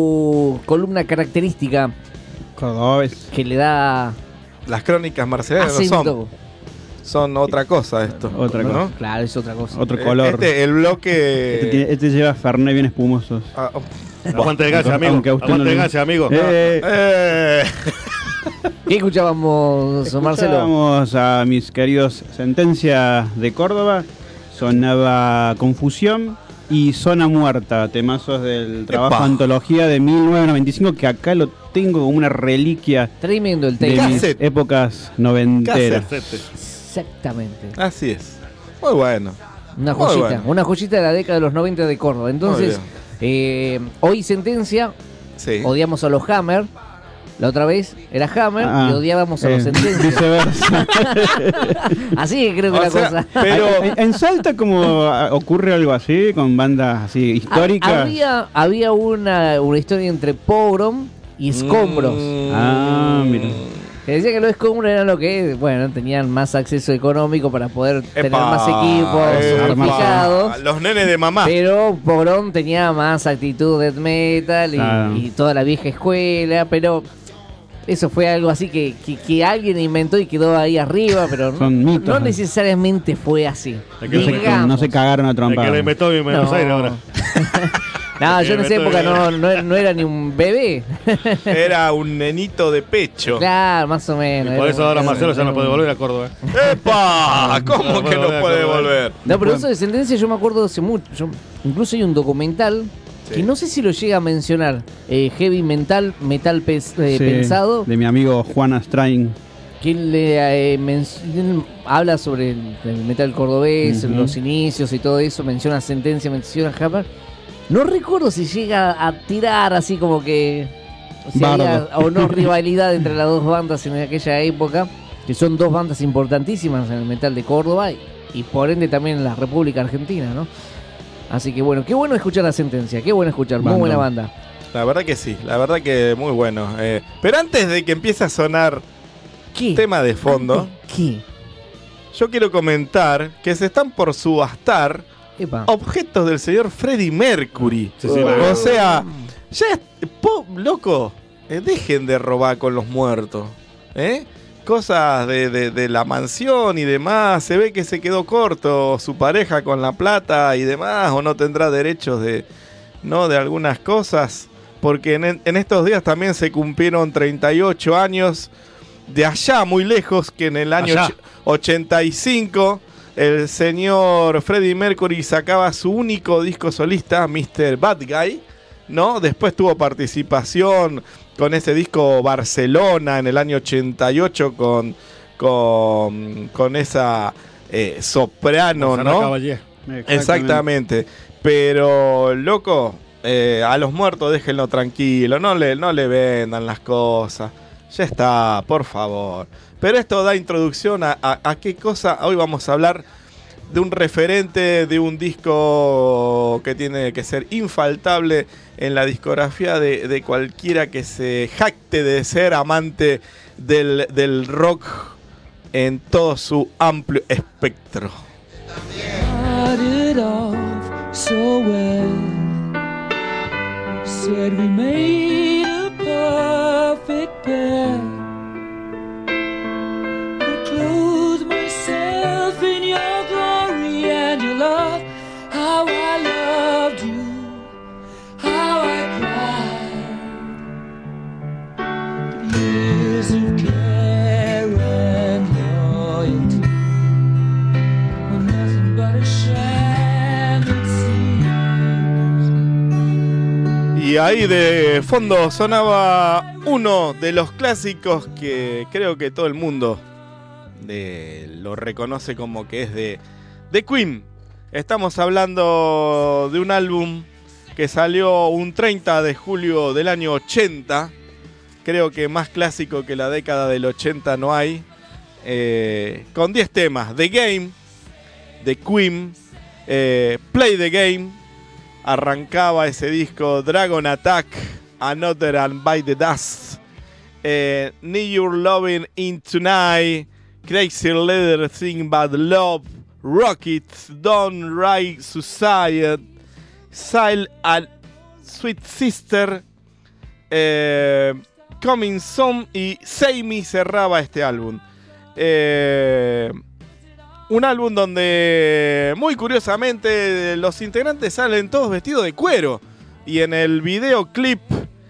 su columna característica Cordobés. que le da Las crónicas marciales no acento. son, son otra cosa esto. Otra ¿no? cosa. Claro, es otra cosa. Otro Eh, color. Este, el bloque... Este, tiene- este lleva Fernet bien espumosos. Ah, oh. Aguante de gacha, Aunque- amigo. aunque a usted Aguante no de le- gacha, amigo. Eh, Eh. ¿Qué escuchábamos, Marcelo? Escuchábamos a mis queridos Sentencia de Córdoba. Sonaba Confusión. y Zona Muerta, temazos del trabajo Epa. Antología de mil novecientos noventa y cinco, que acá lo tengo como una reliquia Tremendo el de tema. mis Cassette. épocas noventeras. Cassette. Exactamente. Así es. Muy bueno. Una Muy joyita, bueno. una joyita de la década de los noventa de Córdoba. Entonces, eh, hoy Sentencia, Sí. odiamos a los Hammer. La otra vez era Hammer Ah, y odiábamos a eh, los Sentencia. Viceversa. Así que creo que O la sea, cosa. pero en, en Salta como ah, ocurre algo así, con bandas así históricas. Ha- Había, había una, una historia entre Pogrom y Escombros. Mm. Ah, mira. Que decía que los Escombros eran lo que, bueno, tenían más acceso económico para poder tener Epa, más equipos epa, sofisticados. Los nenes de mamá. Pero Pogrom tenía más actitud death metal y, Claro. y toda la vieja escuela, pero eso fue algo así que, que, que alguien inventó y quedó ahí arriba, pero no, Son mitos, no ¿no? necesariamente fue así. Es que No se, Digamos. no se cagaron a El que trompadas. le inventó en Buenos No. Aires ahora. No, yo en Me esa estoy época no, viendo. no, no era ni un bebé. Era un nenito de pecho. Claro, más o Y menos. por era eso un- ahora era Marcelo un- ya no era puede un- volver a Córdoba. ¡Epa! ¿Cómo No que no puede puede volver. volver? No, pero eso de Sentencia yo me acuerdo hace mucho. Yo- incluso hay un documental Sí. que no sé si lo llega a mencionar. eh, Heavy Mental, Metal pes- eh, Sí, Pensado. de mi amigo Juan Astrain. Que él, le, eh, men- él habla sobre el, el metal cordobés, Ujú. los inicios y todo eso, menciona Sentencia, menciona Hammer. No recuerdo si llega a tirar así como que si había Bardo. o no rivalidad entre las dos bandas en aquella época, que son dos bandas importantísimas en el metal de Córdoba y, y por ende también en la República Argentina, ¿no? Así que bueno, qué bueno escuchar la Sentencia, qué bueno escuchar, muy Bando. buena banda. La verdad que sí, la verdad que muy bueno. Eh, pero antes de que empiece a sonar ¿Qué? tema de fondo, ¿Qué? yo quiero comentar que se están por subastar Epa. objetos del señor Freddie Mercury. Sí, sí, o lo- sea, ya, es- po- loco, eh, dejen de robar con los muertos. ¿eh? Cosas de, de- de la mansión y demás. Se ve que se quedó corto su pareja con la plata y demás, o no tendrá derechos de, ¿no? de algunas cosas. Porque en, en estos días también se cumplieron treinta y ocho años de allá, muy lejos, que en el año Allá. och- ochenta y cinco el señor Freddie Mercury sacaba su único disco solista, mister Bad Guy, ¿no? Después tuvo participación con ese disco Barcelona en el año ochenta y ocho con, con, con esa eh, soprano, Susana ¿no? Caballé. Exactamente. Pero, loco, eh, a los muertos déjenlo tranquilo, no le, no le vendan las cosas. Ya está, por favor. Pero esto da introducción a, a, a qué cosa. Hoy vamos a hablar de un referente, de un disco que tiene que ser infaltable en la discografía de, de cualquiera que se jacte de ser amante del, del rock en todo su amplio espectro. Started off so well. Said we made a perfect pair. But clothe myself in your glory and your love. How I loved you, how I cried. Years of care and loyalty. Nothing but a sham it seems. Y ahí de fondo sonaba uno de los clásicos que creo que todo el mundo de- lo reconoce como que es de, de Queen. Estamos hablando de un álbum que salió un treinta de julio del año ochenta. Creo que más clásico que la década del ochenta no hay. Eh, con diez temas. The Game, de Queen, eh, Play the Game, arrancaba ese disco, Dragon Attack, Another and By the Dust, eh, Need Your Loving In Tonight, Crazy Leather Thing Bad Love, Rockets, Don't Ride Suicide, Silent and Sweet Sister, eh, Coming Soon y Say Me cerraba este álbum. Eh, un álbum donde, muy curiosamente, los integrantes salen todos vestidos de cuero. Y en el videoclip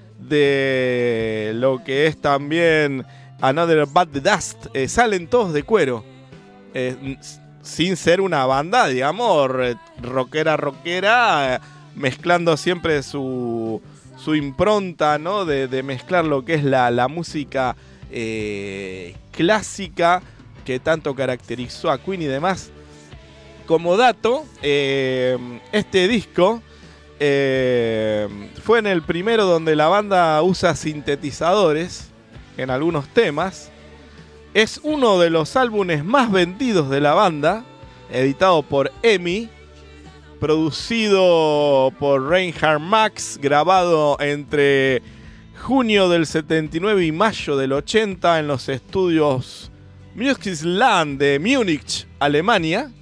de lo que es también Another Bad Dust, eh, salen todos de cuero. Eh, sin ser una banda, digamos, rockera, rockera, eh, mezclando siempre su, su impronta, ¿no? De, de mezclar lo que es la, la música eh, clásica que tanto caracterizó a Queen y demás. Como dato, eh, este disco eh, fue en el primero donde la banda usa sintetizadores en algunos temas. Es uno de los álbumes más vendidos de la banda, editado por E M I, producido por Reinhard Max, grabado entre junio del setenta y nueve y mayo del ochenta en los estudios Musikland de Múnich, Alemania.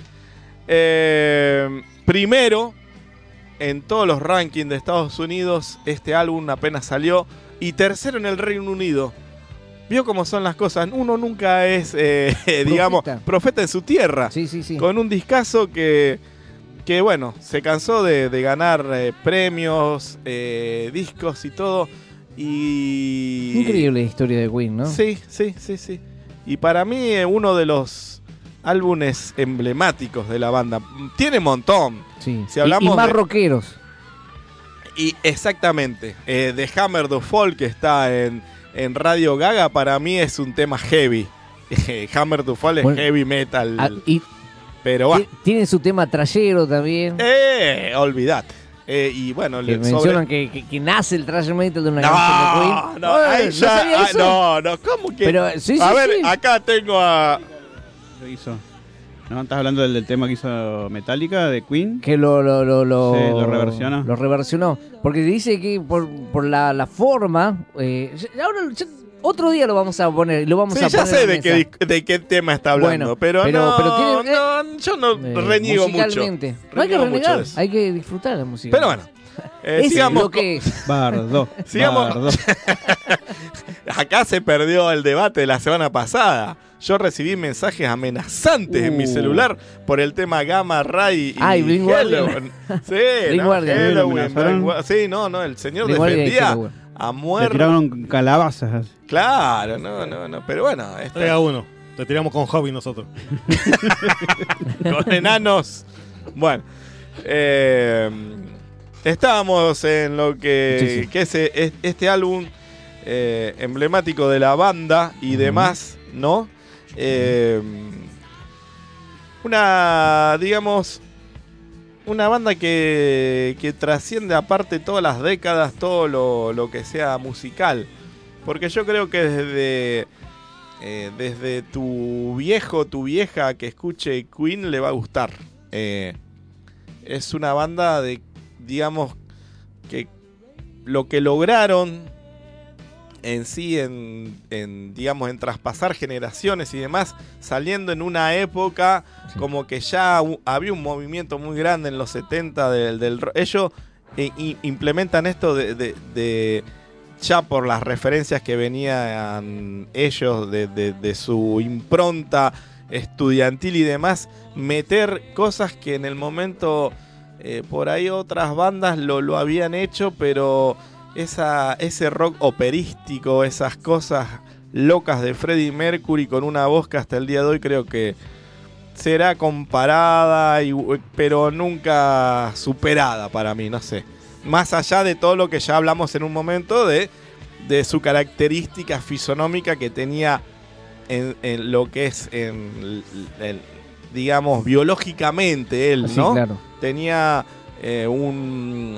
Eh, primero en todos los rankings de Estados Unidos, este álbum apenas salió, y tercero en el Reino Unido. Vio cómo son las cosas. Uno nunca es, eh, digamos, profeta en su tierra. Sí, sí, sí. Con un discazo que, que bueno, se cansó de, de ganar eh, premios, eh, discos y todo. Y increíble la historia de Queen, ¿no? Sí, sí, sí, sí. Y para mí eh, uno de los álbumes emblemáticos de la banda. Tiene un montón. Sí. Si hablamos y, y más de... rockeros. Y exactamente. Eh, The Hammer the Fall, que está en, en Radio Gaga, para mí es un tema heavy. Hammer the Fall es bueno, heavy metal. A, y pero va. Tiene su tema trayero también. Eh, olvidate. Eh, y bueno, que le mencionan sobre... que, que, que nace el thrash metal de una no, canción de Queen. No, ahí ¿No ya, sabía ah, eso? no, no, ¿cómo que? Pero, sí, a sí, ver, sí. acá tengo a... Lo hizo. ¿No? ¿Estás hablando del, del tema que hizo Metallica de Queen? Que lo, lo, lo, lo, sí, lo reversionó. Lo reversionó. Porque dice que por, por la, la forma... Eh, ahora, ya, otro día lo vamos a poner. Lo vamos sí, a ya poner sé de qué, de qué tema está hablando. Bueno, pero, pero, no, pero tiene, eh, no, yo no eh, reniego mucho. No hay que renegar, hay que disfrutar la música. Pero bueno. Eh, sigamos lo que es. Bardo. Sigamos. Bardo. Acá se perdió el debate de la semana pasada. Yo recibí mensajes amenazantes uh. en mi celular por el tema Gamma Ray y Ay, Blind Halloween. Sí, Blind no, Guardian. Halloween, Blind, sí, no, no, el señor Blind defendía a muerte. Le tiraron calabazas. Claro, no, no, no, pero bueno. Trae a uno. Le tiramos con hobby nosotros. Con enanos. Bueno. Eh... Estábamos en lo que, sí, sí. que es, es este álbum eh, emblemático de la banda y uh-huh. demás, ¿no? Eh, una, digamos, una banda que, que trasciende aparte todas las décadas, todo lo, lo que sea musical. Porque yo creo que desde, eh, desde tu viejo, tu vieja que escuche Queen le va a gustar. Eh, es una banda de... digamos que lo que lograron en sí, en, en digamos en traspasar generaciones y demás, saliendo en una época sí. como que ya u, había un movimiento muy grande en los setenta del, del ellos eh, i, implementan esto de, de, de ya por las referencias que venían ellos de, de, de su impronta estudiantil y demás, meter cosas que en el momento Eh, por ahí otras bandas lo, lo habían hecho, pero esa, ese rock operístico, esas cosas locas de Freddie Mercury con una voz que hasta el día de hoy creo que será comparada, y, pero nunca superada para mí, no sé. Más allá de todo lo que ya hablamos en un momento de, de su característica fisonómica que tenía en, en lo que es en, en, digamos, biológicamente él, ¿no? Sí, claro. Tenía eh, un,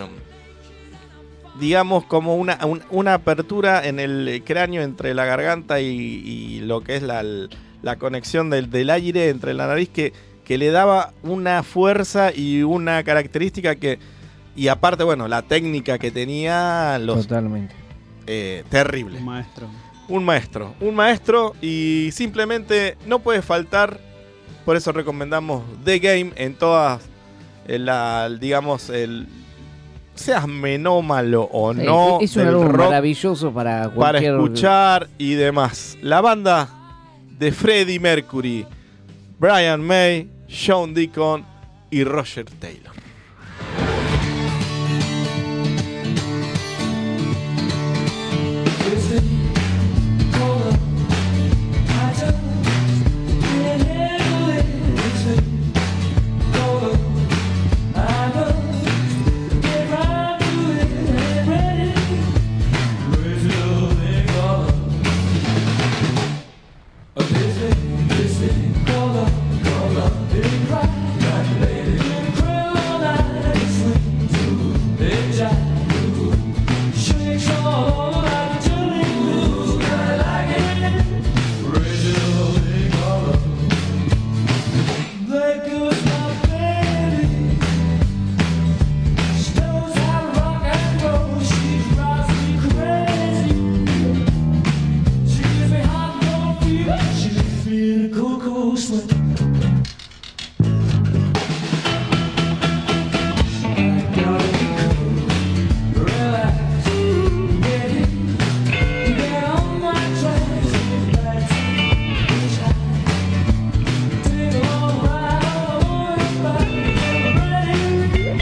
digamos, como una, un, una apertura en el cráneo entre la garganta y, y lo que es la, la conexión del, del aire entre la nariz que, que le daba una fuerza y una característica que, y aparte, bueno, la técnica que tenía, los, totalmente eh, terrible. Un maestro. Un maestro, un maestro y simplemente no puede faltar. Por eso recomendamos The Game en todas, la, digamos, el seas menómalo o sí, no. Es un álbum maravilloso para cualquier... Para escuchar y demás. La banda de Freddie Mercury, Brian May, Sean Deacon y Roger Taylor. It's cool swing. Gotta be cool, relax, get it, get on my tracks, let's reach high, take a long ride on the bike, ready,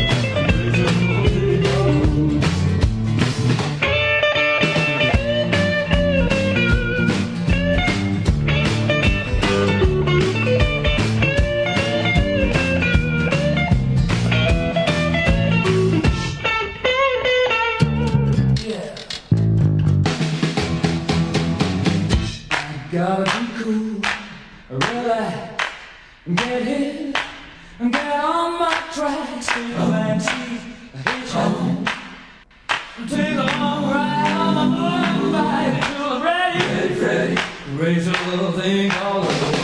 gotta be cool, relax, get hit, get on my tracks, take a backseat, hitchhike, take a long ride on my motorbike until I'm ready, ready, raise a little thing all over.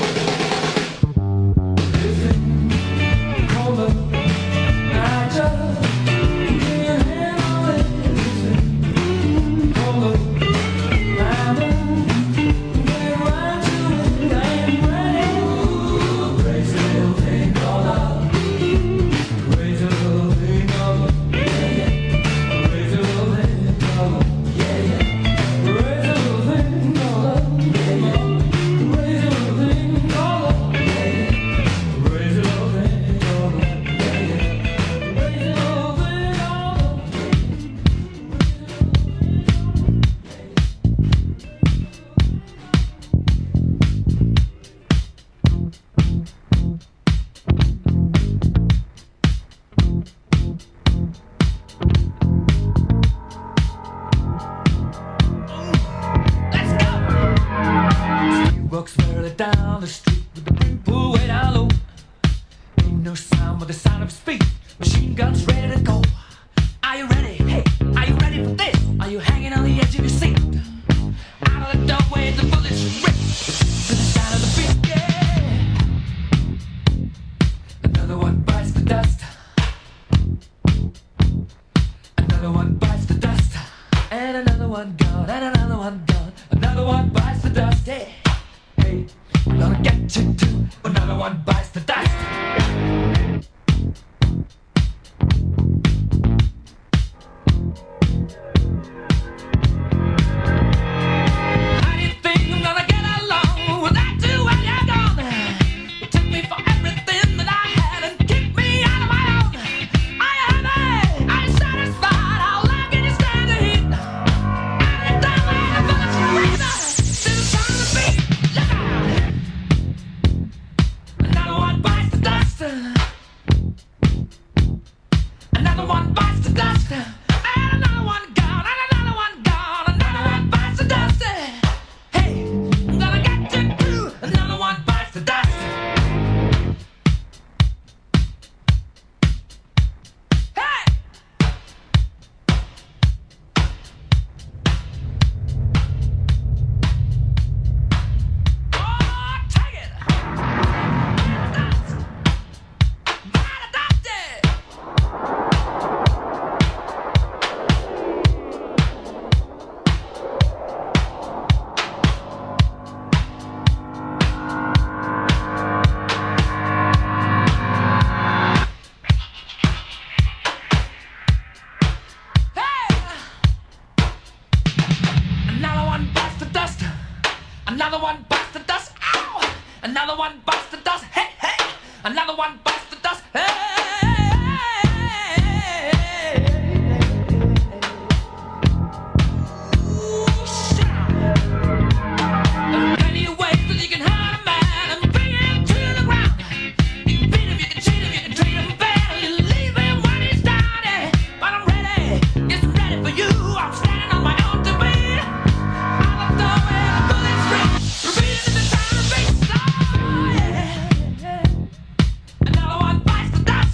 This thing called love, I just can't handle it. This thing called love, I just walks barely down the street with the brim pulled way down low. Ain't no sound but the sound of speed. Machine guns ready to go. Are you ready? Hey, are you ready for this? Are you hanging on the edge of your seat? Out of the doorway, the bullets rip to the sound of the beat. Yeah. Another one bites the dust. Another one bites the dust. And another one gone. And another one gone. Another one bites the dust. Yeah. Hey, I'm gonna get you too. Another one bites the dust. How do you think I'm gonna get along without you when you're gone? You took me for everything that I had and kicked me out of my own. Are you happy? Are you satisfied? How long can you stand the heat? Out of the doorway, the bullets rip to the sound of the beat. Look out! Another one bites the dust. Another one bites the dust. And another one gone. And another one gone. Another one bites the dust. Hey, I'm gonna get you too. Another one bites the dust. Hey! Oh, take it! Dust. Bite the dust. Hey! Another one bites the dust. Another one bites the dust. Ow! Another one bites the dust. Hey, hey! Another one bites the dust. Hey! Ooh, shit. There are plenty of ways that you can hurt a man and bring him to the ground. You can beat him, you can cheat him, you can treat him bad, you leave him when he's down. Yeah. But I'm ready, yes, I'm ready for you. I'm standing on my own two feet. Out of the way, the bullets rip, repeating the sound of beats. Oh, yeah. Another one bites the dust.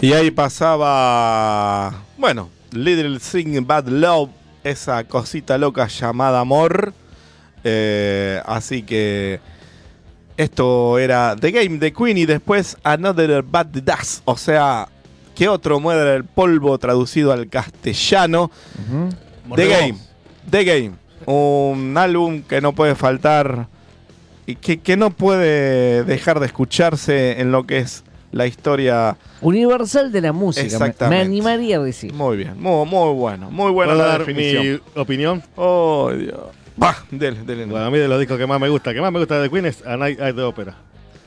Y ahí pasaba, bueno, Little Thing Bad Love, esa cosita loca llamada amor. Eh, así que esto era The Game de Queen y después Another Bad Dust. O sea, ¿qué otro muere el polvo traducido al castellano? Ujú. The Game, The Game. Un álbum que no puede faltar y que, que no puede dejar de escucharse en lo que es la historia. Universal de la música, me, Exactamente. me animaría a decir. Muy bien, muy, muy bueno, muy buena ¿Puedo la dar definición. mi opinión? Oh, Dios. Va, dele, dele. Bueno, a mí de los discos que más me gusta, que más me gusta de Queen es A Night at the Opera.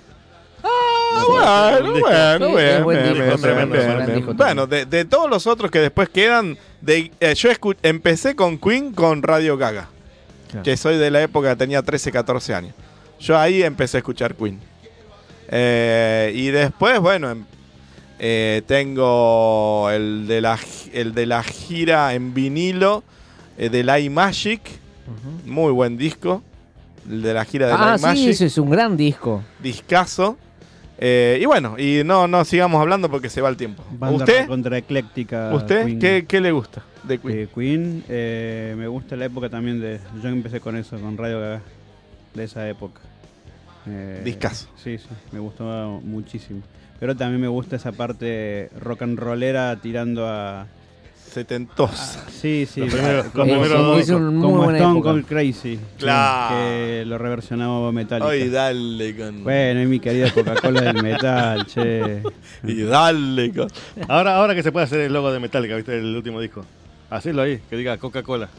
Ah, bueno, bueno, Sí, bien, es buen bien, disco, bien, tremendo, bien, gran bien. disco Bueno, de, de todos los otros que después quedan, de, eh, yo escu- empecé con Queen con Radio Gaga, Claro. que soy de la época, tenía trece, catorce años. Yo ahí empecé a escuchar Queen. Eh, y después, bueno, em- eh, tengo el de, la, gi- el de la gira en vinilo eh, de la iMagic, Ujú. muy buen disco. El de la gira de la Ah, sí, iMagic. ese es un gran disco. Discazo. Eh, y bueno, y no, no sigamos hablando porque se va el tiempo. Banda ¿Usted? contra ecléctica. ¿Usted? Queen. ¿Qué, qué le gusta de Queen? Eh, Queen, eh, me gusta la época también de. Yo empecé con eso, con Radio Gaga, de esa época. Eh, Discazo. Sí, sí, me gustó muchísimo. Pero también me gusta esa parte rock and rollera tirando a. Setentosa. Sí, sí, Los primeros- como, los primeros como- es una muy como buena Stone época. Cold Crazy. Claro. Que lo reversionaba Metallica. Ay, dale con. Bueno, es mi querida Coca-Cola del metal, che. Y dale con. Ahora, ahora que se puede hacer el logo de Metallica, ¿viste? El último disco. Hacelo ahí, que diga Coca-Cola.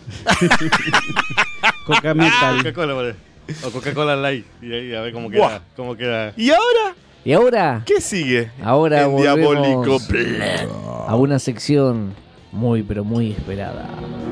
Coca Metal. Coca-Cola, vale. O Coca-Cola Light. Y ahí a ver cómo Buah. queda. Cómo queda. ¿Y ahora? Y ahora, ¿Qué sigue? ahora en volvemos Diabólico Plan. a una sección muy, pero muy esperada.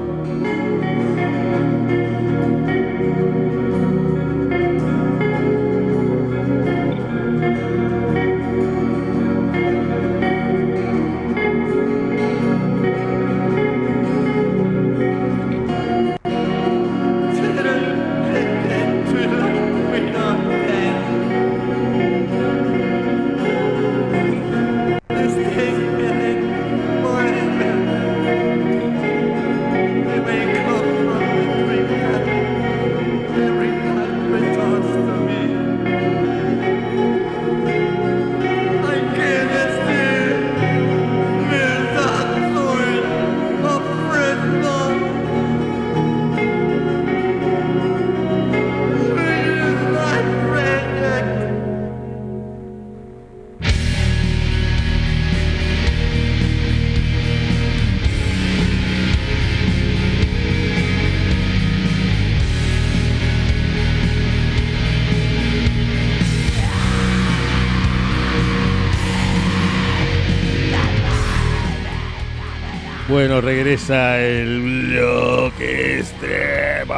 Bueno, regresa el bloque extremo.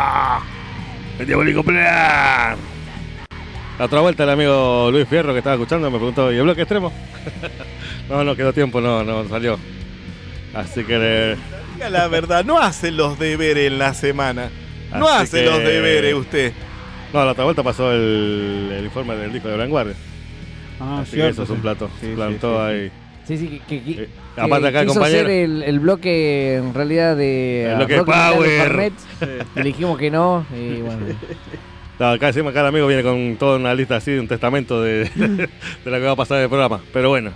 El Diabólico Plan. La otra vuelta el amigo Luis Fierro que estaba escuchando me preguntó, ¿y el bloque extremo? No, no quedó tiempo, no, no salió. Así que le- Diga la verdad, no hace los deberes en la semana. No Así hace que- los deberes usted. no, la otra vuelta pasó el, el informe del disco de Vanguardia. Ah, Así que cierto, eso es un sí. plato. Sí, sí, plantó sí, sí. ahí. Sí, sí, que, que- Eh, que aparte acá el quiso compañero. hacer el, el bloque en realidad de El uh, bloque rock metal de power. Fernet. Le dijimos que no y bueno. No, acá encima cada amigo viene con toda una lista así, un testamento de, de lo que va a pasar en el programa. Pero bueno.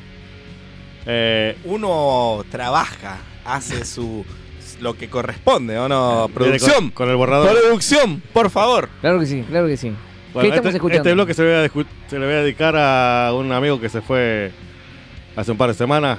Eh, Uno trabaja, hace su lo que corresponde, ¿o no? viene Producción. Con, con el borrador. Producción, por favor. Claro que sí, claro que sí. Bueno, ¿Qué estamos este, escuchando? este bloque se, le voy a discu- se le voy a dedicar a un amigo que se fue hace un par de semanas.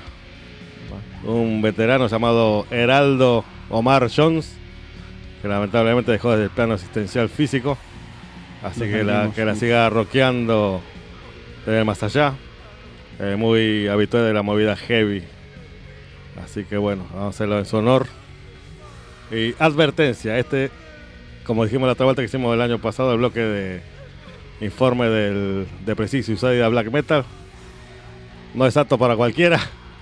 Un veterano llamado Heraldo Omar Jones, que lamentablemente dejó desde el plano asistencial físico. Así Lo que la, sentimos que la mucho. siga rockeando desde el más allá. Eh, muy habitual de la movida heavy. Así que bueno, vamos a hacerlo en su honor. Y advertencia, este, como dijimos la otra vuelta que hicimos el año pasado, el bloque de informe del, de Precise Suicida Black Metal, no es apto para cualquiera.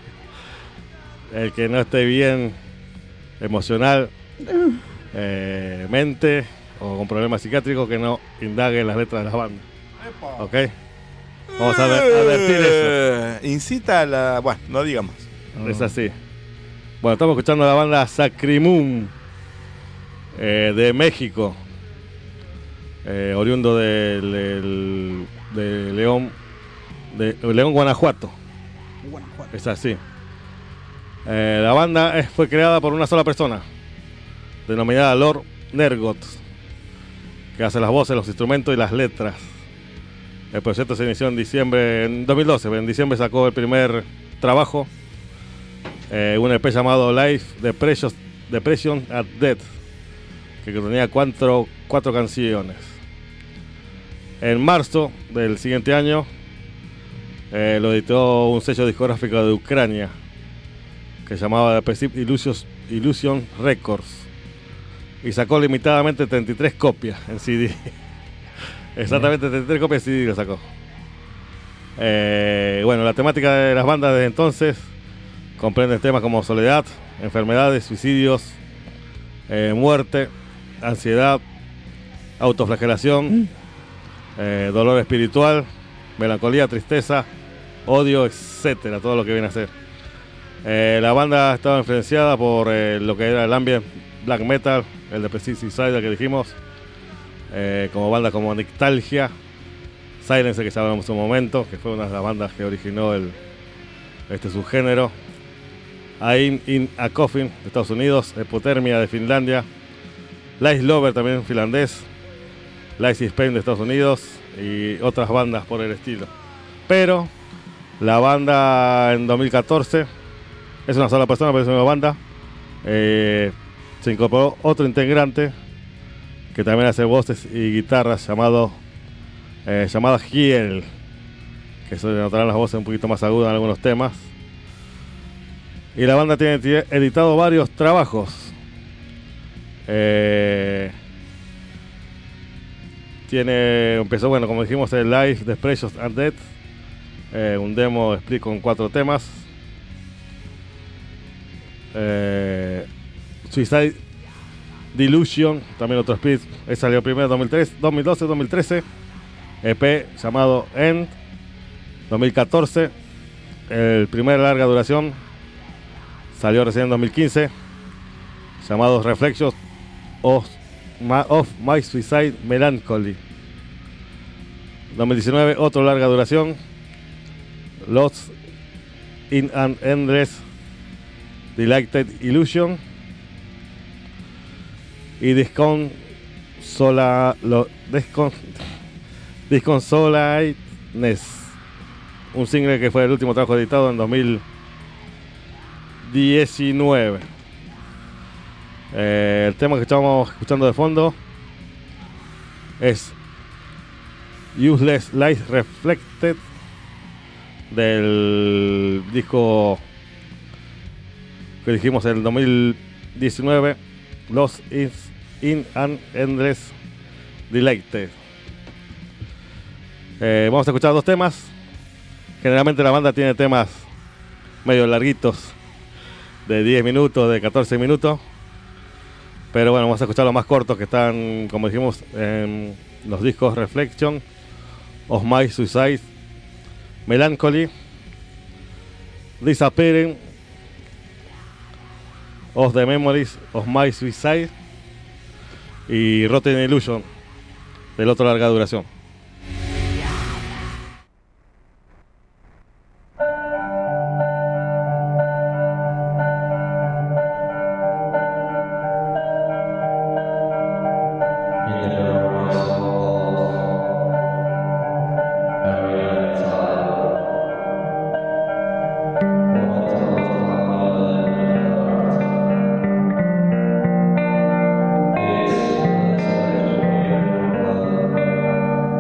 El que no esté bien emocional, eh, mente o con problemas psiquiátricos, que no indague en las letras de las bandas. ¿Ok? Vamos a ver- advertir eso. Eh, Incita a la... Bueno, no digamos. Es así. Bueno, estamos escuchando a la banda Sacrimum eh, de México, eh, oriundo del, del- de León, de León, Guanajuato. Guanajuato. Es así. Eh, la banda es- fue creada por una sola persona, denominada Lord Nergot, que hace las voces, los instrumentos y las letras. El proyecto se inició en diciembre, en dos mil doce. En diciembre sacó el primer trabajo, eh, un E P llamado Life Depression, Depression at Death, que contenía cuatro, cuatro canciones. En marzo del siguiente año eh, lo editó un sello discográfico de Ucrania que se llamaba Depressive Illusions- Illusion Records y sacó limitadamente treinta y tres copias en C D. Exactamente treinta y tres copias de C D lo sacó. Eh, bueno, la temática de las bandas desde entonces comprende temas como soledad, enfermedades, suicidios, eh, muerte, ansiedad, autoflagelación, eh, dolor espiritual, melancolía, tristeza, odio, etcétera, todo lo que viene a ser. Eh, la banda estaba influenciada por eh, lo que era el ambient black metal, el Depressive Suicide que dijimos, eh, como bandas como Nostalgia, Silence, que ya hablamos en un momento, que fue una de las bandas que originó el, este subgénero. Aim in a Coffin de Estados Unidos, Hypothermia de Finlandia, Lice Lover también finlandés, Lice Spain de Estados Unidos y otras bandas por el estilo. Pero la banda en dos mil catorce es una sola persona, pero es una banda. Eh, se incorporó otro integrante que también hace voces y guitarras llamado eh, llamada Giel, que se notarán las voces un poquito más agudas en algunos temas. Y la banda tiene t- editado varios trabajos. Eh, tiene empezó, bueno, como dijimos, el Live Depression and Death, eh, un demo split con cuatro temas. Eh, Suicide Delusion, también otro split. Ese salió primero en dos mil tres, dos mil doce, dos mil trece. E P llamado End. dos mil catorce. El primer larga duración salió recién en dos mil quince, llamado Reflections of My, of My Suicide Melancholy. dos mil diecinueve, otro larga duración, Lost in an Endless Delighted Illusion. Y Disconsola, lo, Discon, Disconsolateness, un single que fue el último trabajo editado en dos mil diecinueve. Eh, el tema que estamos escuchando de fondo es Useless Light Reflected del disco que dijimos en el dos mil diecinueve, Lost in, in an Endless Delighted. Eh, vamos a escuchar dos temas. Generalmente la banda tiene temas medio larguitos, de diez minutos, de catorce minutos. Pero bueno, vamos a escuchar los más cortos que están, como dijimos, en los discos Reflection of My Suicide Melancholy, Disappearing of the Memories of My Suicide y Rotten Illusion del otro larga duración. It's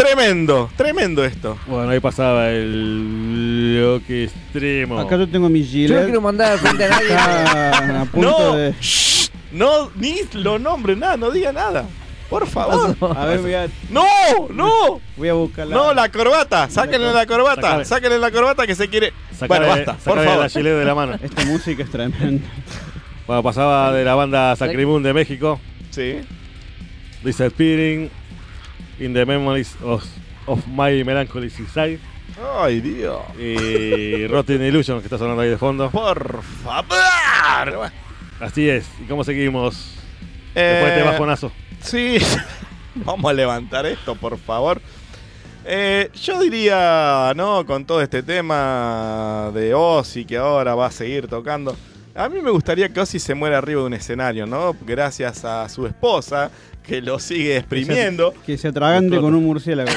tremendo, tremendo esto. Bueno, ahí pasaba el Loki Extremo. Acá yo tengo mi Yo no gilet. quiero mandar al frente a nadie. Está a punto No, de... shh, no, ni lo nombre, nada, no diga nada. Por favor. A ver, voy a, No, no. voy a buscar la... No, la corbata, sáquenle la corbata, Sacale. sáquenle la corbata que se quiere. Sacale, Bueno, basta, por sacale favor. la gilet de la mano. Esta música es tremenda. Bueno, pasaba de la banda Sacrimun de México. Sí. Disappearing in the Memories of, of My Melancholy Suicide. Ay, Dios. Y Rotten Illusion, que está sonando ahí de fondo. Por favor. Así es. ¿Y cómo seguimos? Eh, Después de este bajonazo. Sí. Vamos a levantar esto, por favor. Eh, yo diría, ¿no? Con todo este tema de Ozzy que ahora va a seguir tocando. A mí me gustaría que Ozzy se muera arriba de un escenario, ¿no? Gracias a su esposa, que lo sigue exprimiendo. Que se atragante con un murciélago.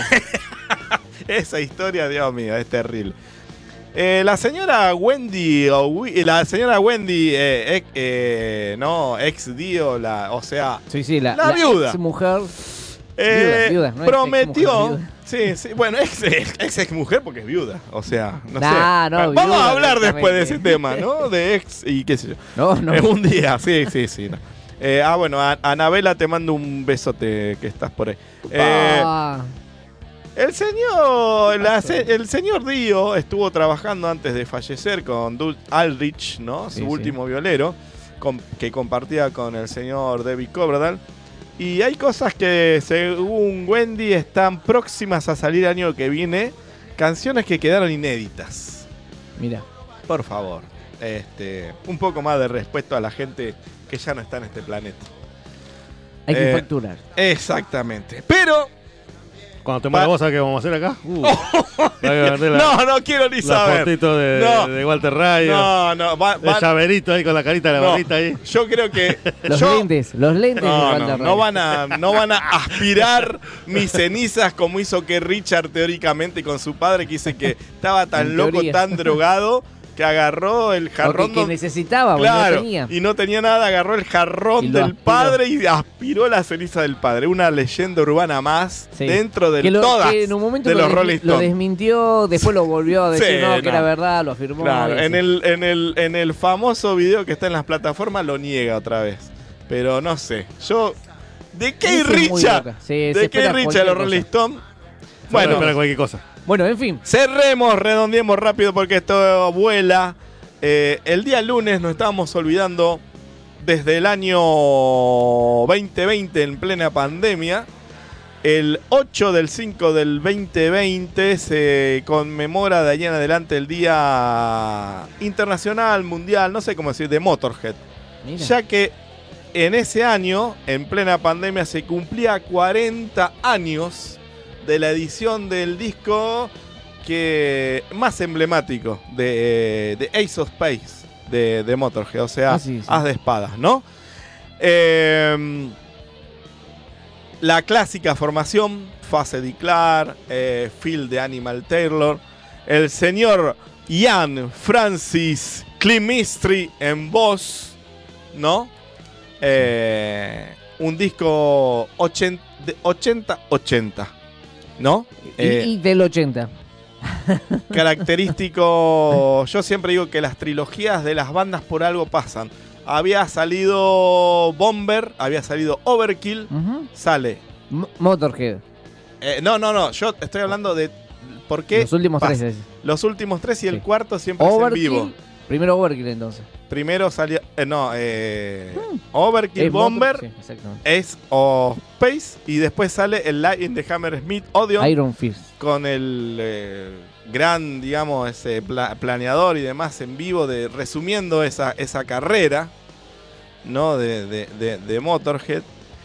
Esa historia, Dios mío, es terrible. Eh, la señora Wendy, Owi- la señora Wendy, eh, ex- eh, no, ex Dio, la, o sea, Sí, sí, la, La viuda. ex mujer. eh, viuda, no es prometió, ex mujer, viuda. sí, sí, bueno, ex, ex, ex mujer porque es viuda, o sea, no Nah, sé. no, Vamos viuda a hablar después de directamente. ese tema, ¿no? De ex y qué sé yo. No, no. Eh, un día, sí, sí, sí. no. Eh, ah, bueno, a- Anabela, te mando un besote que estás por ahí. Eh, Ah, El señor, la se- el señor Dio estuvo trabajando antes de fallecer con Doug Aldrich, ¿no? Su Sí, sí. último violero, con- que compartía con el señor David Coverdale. Y hay cosas que, según Wendy, están próximas a salir el año que viene. Canciones que quedaron inéditas. mira. Por favor, este, un poco más de respeto a la gente que ya no está en este planeta. Hay que Eh, facturar. Exactamente. Pero Cuando te mueras Pa- vos, ¿sabes qué vamos a hacer acá? Uh, Hay que vender la, no, no quiero ni la saber. fotito de, No. de Walter Rayo. No, no, va- El va- llaverito ahí con la carita de la no. barrita ahí. Yo creo que Los yo- lentes, los lentes de No, no, Walter no Ray. van a, no van a aspirar mis cenizas como hizo que Richard teóricamente con su padre, que dice que estaba tan En loco, teoría. tan drogado, que agarró el Lo que, jarrón que donde- necesitaba, porque claro, no tenía. y no tenía nada, agarró el jarrón Y lo del aspiró. padre y aspiró la ceniza del padre. Una leyenda urbana más Sí. dentro de que lo- todas que en un momento de lo, los desmi- Rolling lo Stones. desmintió, después lo volvió a decir Sí, no, que no. era verdad, lo afirmó. Claro, y así. en el, en, el, en el famoso video que está en las plataformas lo niega otra vez. Pero no sé. Yo. ¿De qué Ese es muy Richard? loca. Sí, se ¿De qué espera Richard cualquier los Rolling cosa. Stones? Bueno, Bueno, espera cualquier cosa. Bueno, en fin. cerremos, redondeemos rápido porque esto vuela. Eh, el día lunes nos estábamos olvidando desde el año veinte veinte en plena pandemia. El ocho del cinco del veinte veinte se conmemora de ahí en adelante el Día Internacional, Mundial, no sé cómo decir, de Motorhead. Mira. Ya que en ese año, en plena pandemia, se cumplía cuarenta años de la edición del disco que más emblemático de, de Ace of Spades de, de Motorhead, o sea, Ah, sí, sí. As de Espadas, ¿no? Eh, la clásica formación, Facet Clark, eh, Phil de Animal Taylor, el señor Ian Francis Clemistry en voz, ¿no? Eh, un disco ochenta ochenta, ¿no? Y, Eh, y del ochenta. característico, yo siempre digo que las trilogías de las bandas por algo pasan. Había salido Bomber, había salido Overkill, Ujú. sale. M- Motorhead. eh, no, no, no, yo estoy hablando de por qué Los últimos pasa. tres. es- Los últimos tres y el Sí. cuarto siempre es en Overkill. vivo. Primero Overkill entonces. Primero salió, eh, no, eh, Overkill, Es Bomber, Motor- sí, exactamente. Ace of Space y después sale el Light in the Hammersmith Odeon Iron Fist. con el eh, gran, digamos, ese pla- planeador y demás en vivo de resumiendo esa, esa carrera, ¿no? De, de, de- de Motorhead.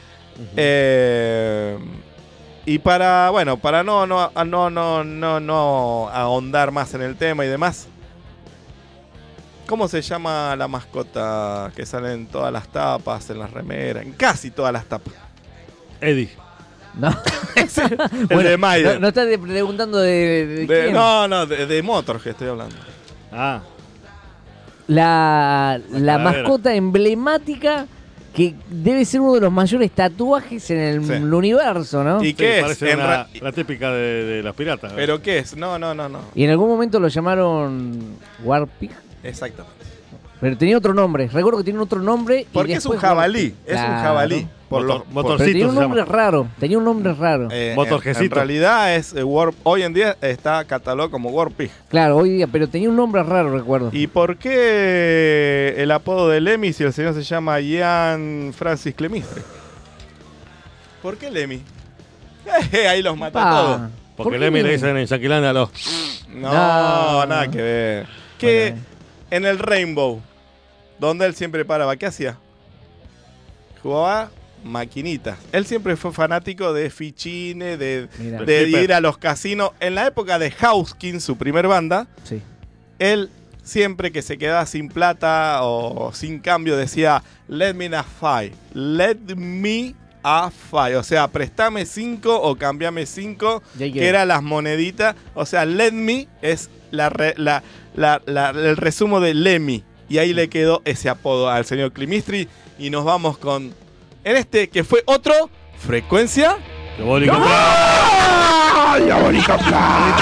Eh, y para, bueno, para no, no, no, no, no, no ahondar más en el tema y demás. ¿Cómo se llama la mascota que sale en todas las tapas, en las remeras, en casi todas las tapas? Eddie. No. El de Maiden. No, no estás de- preguntando de, de- de De- quién. no, no, de, de Motorhead estoy hablando. Ah, La, la calavera. mascota emblemática que debe ser uno de los mayores tatuajes en el Sí. universo, ¿no? ¿Y Sí, qué es? parece En una- ra- la típica de, de los piratas. ¿no? ¿Pero qué es? No, no, no, no. Y en algún momento lo llamaron Warpig, Exactamente. pero tenía otro nombre. Recuerdo que tiene otro nombre. y Porque es un después jabalí. Warpig. Es un Claro. jabalí. Por Motor- los, por- motorcito. Pero tenía un se nombre llama. raro. Tenía un nombre raro. eh, en- Motorjecito. En, realidad es eh, Warp. Hoy en día está catalogado como Warpig. Claro, hoy día, pero tenía un nombre raro, recuerdo. ¿Y por qué el apodo de Lemmy si el señor se llama Ian Francis Clemistre? ¿Por qué Lemmy? Ahí los mata Pa, todos. ¿por Porque qué Lemmy le Lemmy? dicen en Yanquilandia a los... No, No. nada que ver. Que Bueno, en el Rainbow, donde él siempre paraba, ¿qué hacía? Jugaba maquinitas. Él siempre fue fanático de fichines, de, Mira. de Flipper. ir a los casinos. En la época de Housekin, su primer banda, sí. él siempre que se quedaba sin plata o sin cambio decía, let me a five, let me a five. O sea, préstame cinco o cambiame cinco, Y ahí que quedó. eran las moneditas. O sea, let me es la, re- la- la- la- el resumo de Lemmy. Y ahí le quedó ese apodo al señor Climistri. Y nos vamos con, en este que fue otro, Frecuencia. Diabólico. ¡Ah! Diabólico Plan.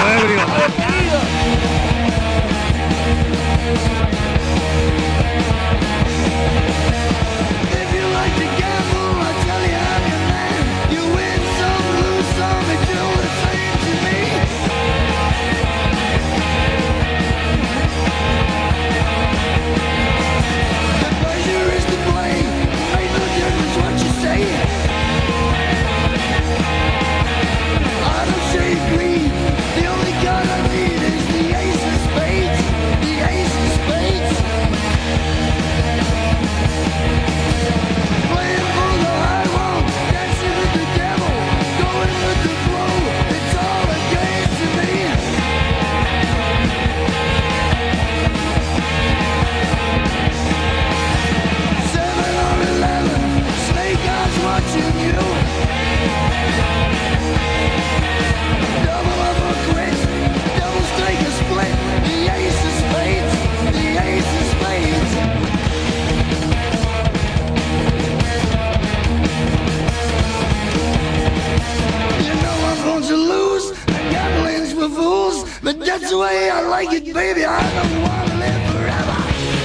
If you like to gamble, I'll tell you how you land. You win some, lose some, it's all the same to me. The pleasure is to blame. Ain't no difference what you say. I don't shade green. The only card I need is the ace of spades. The ace of spades. Playing for the high road, dancing with the devil, going with the flow. It's all a game to me. Seven or eleven, snake eyes watching you. Double up or quit, double strike or split. The ace of spades, the ace of spades. You know I'm going to lose. Gambling's for fools, but that's the way I like it, baby. I don't want to live forever.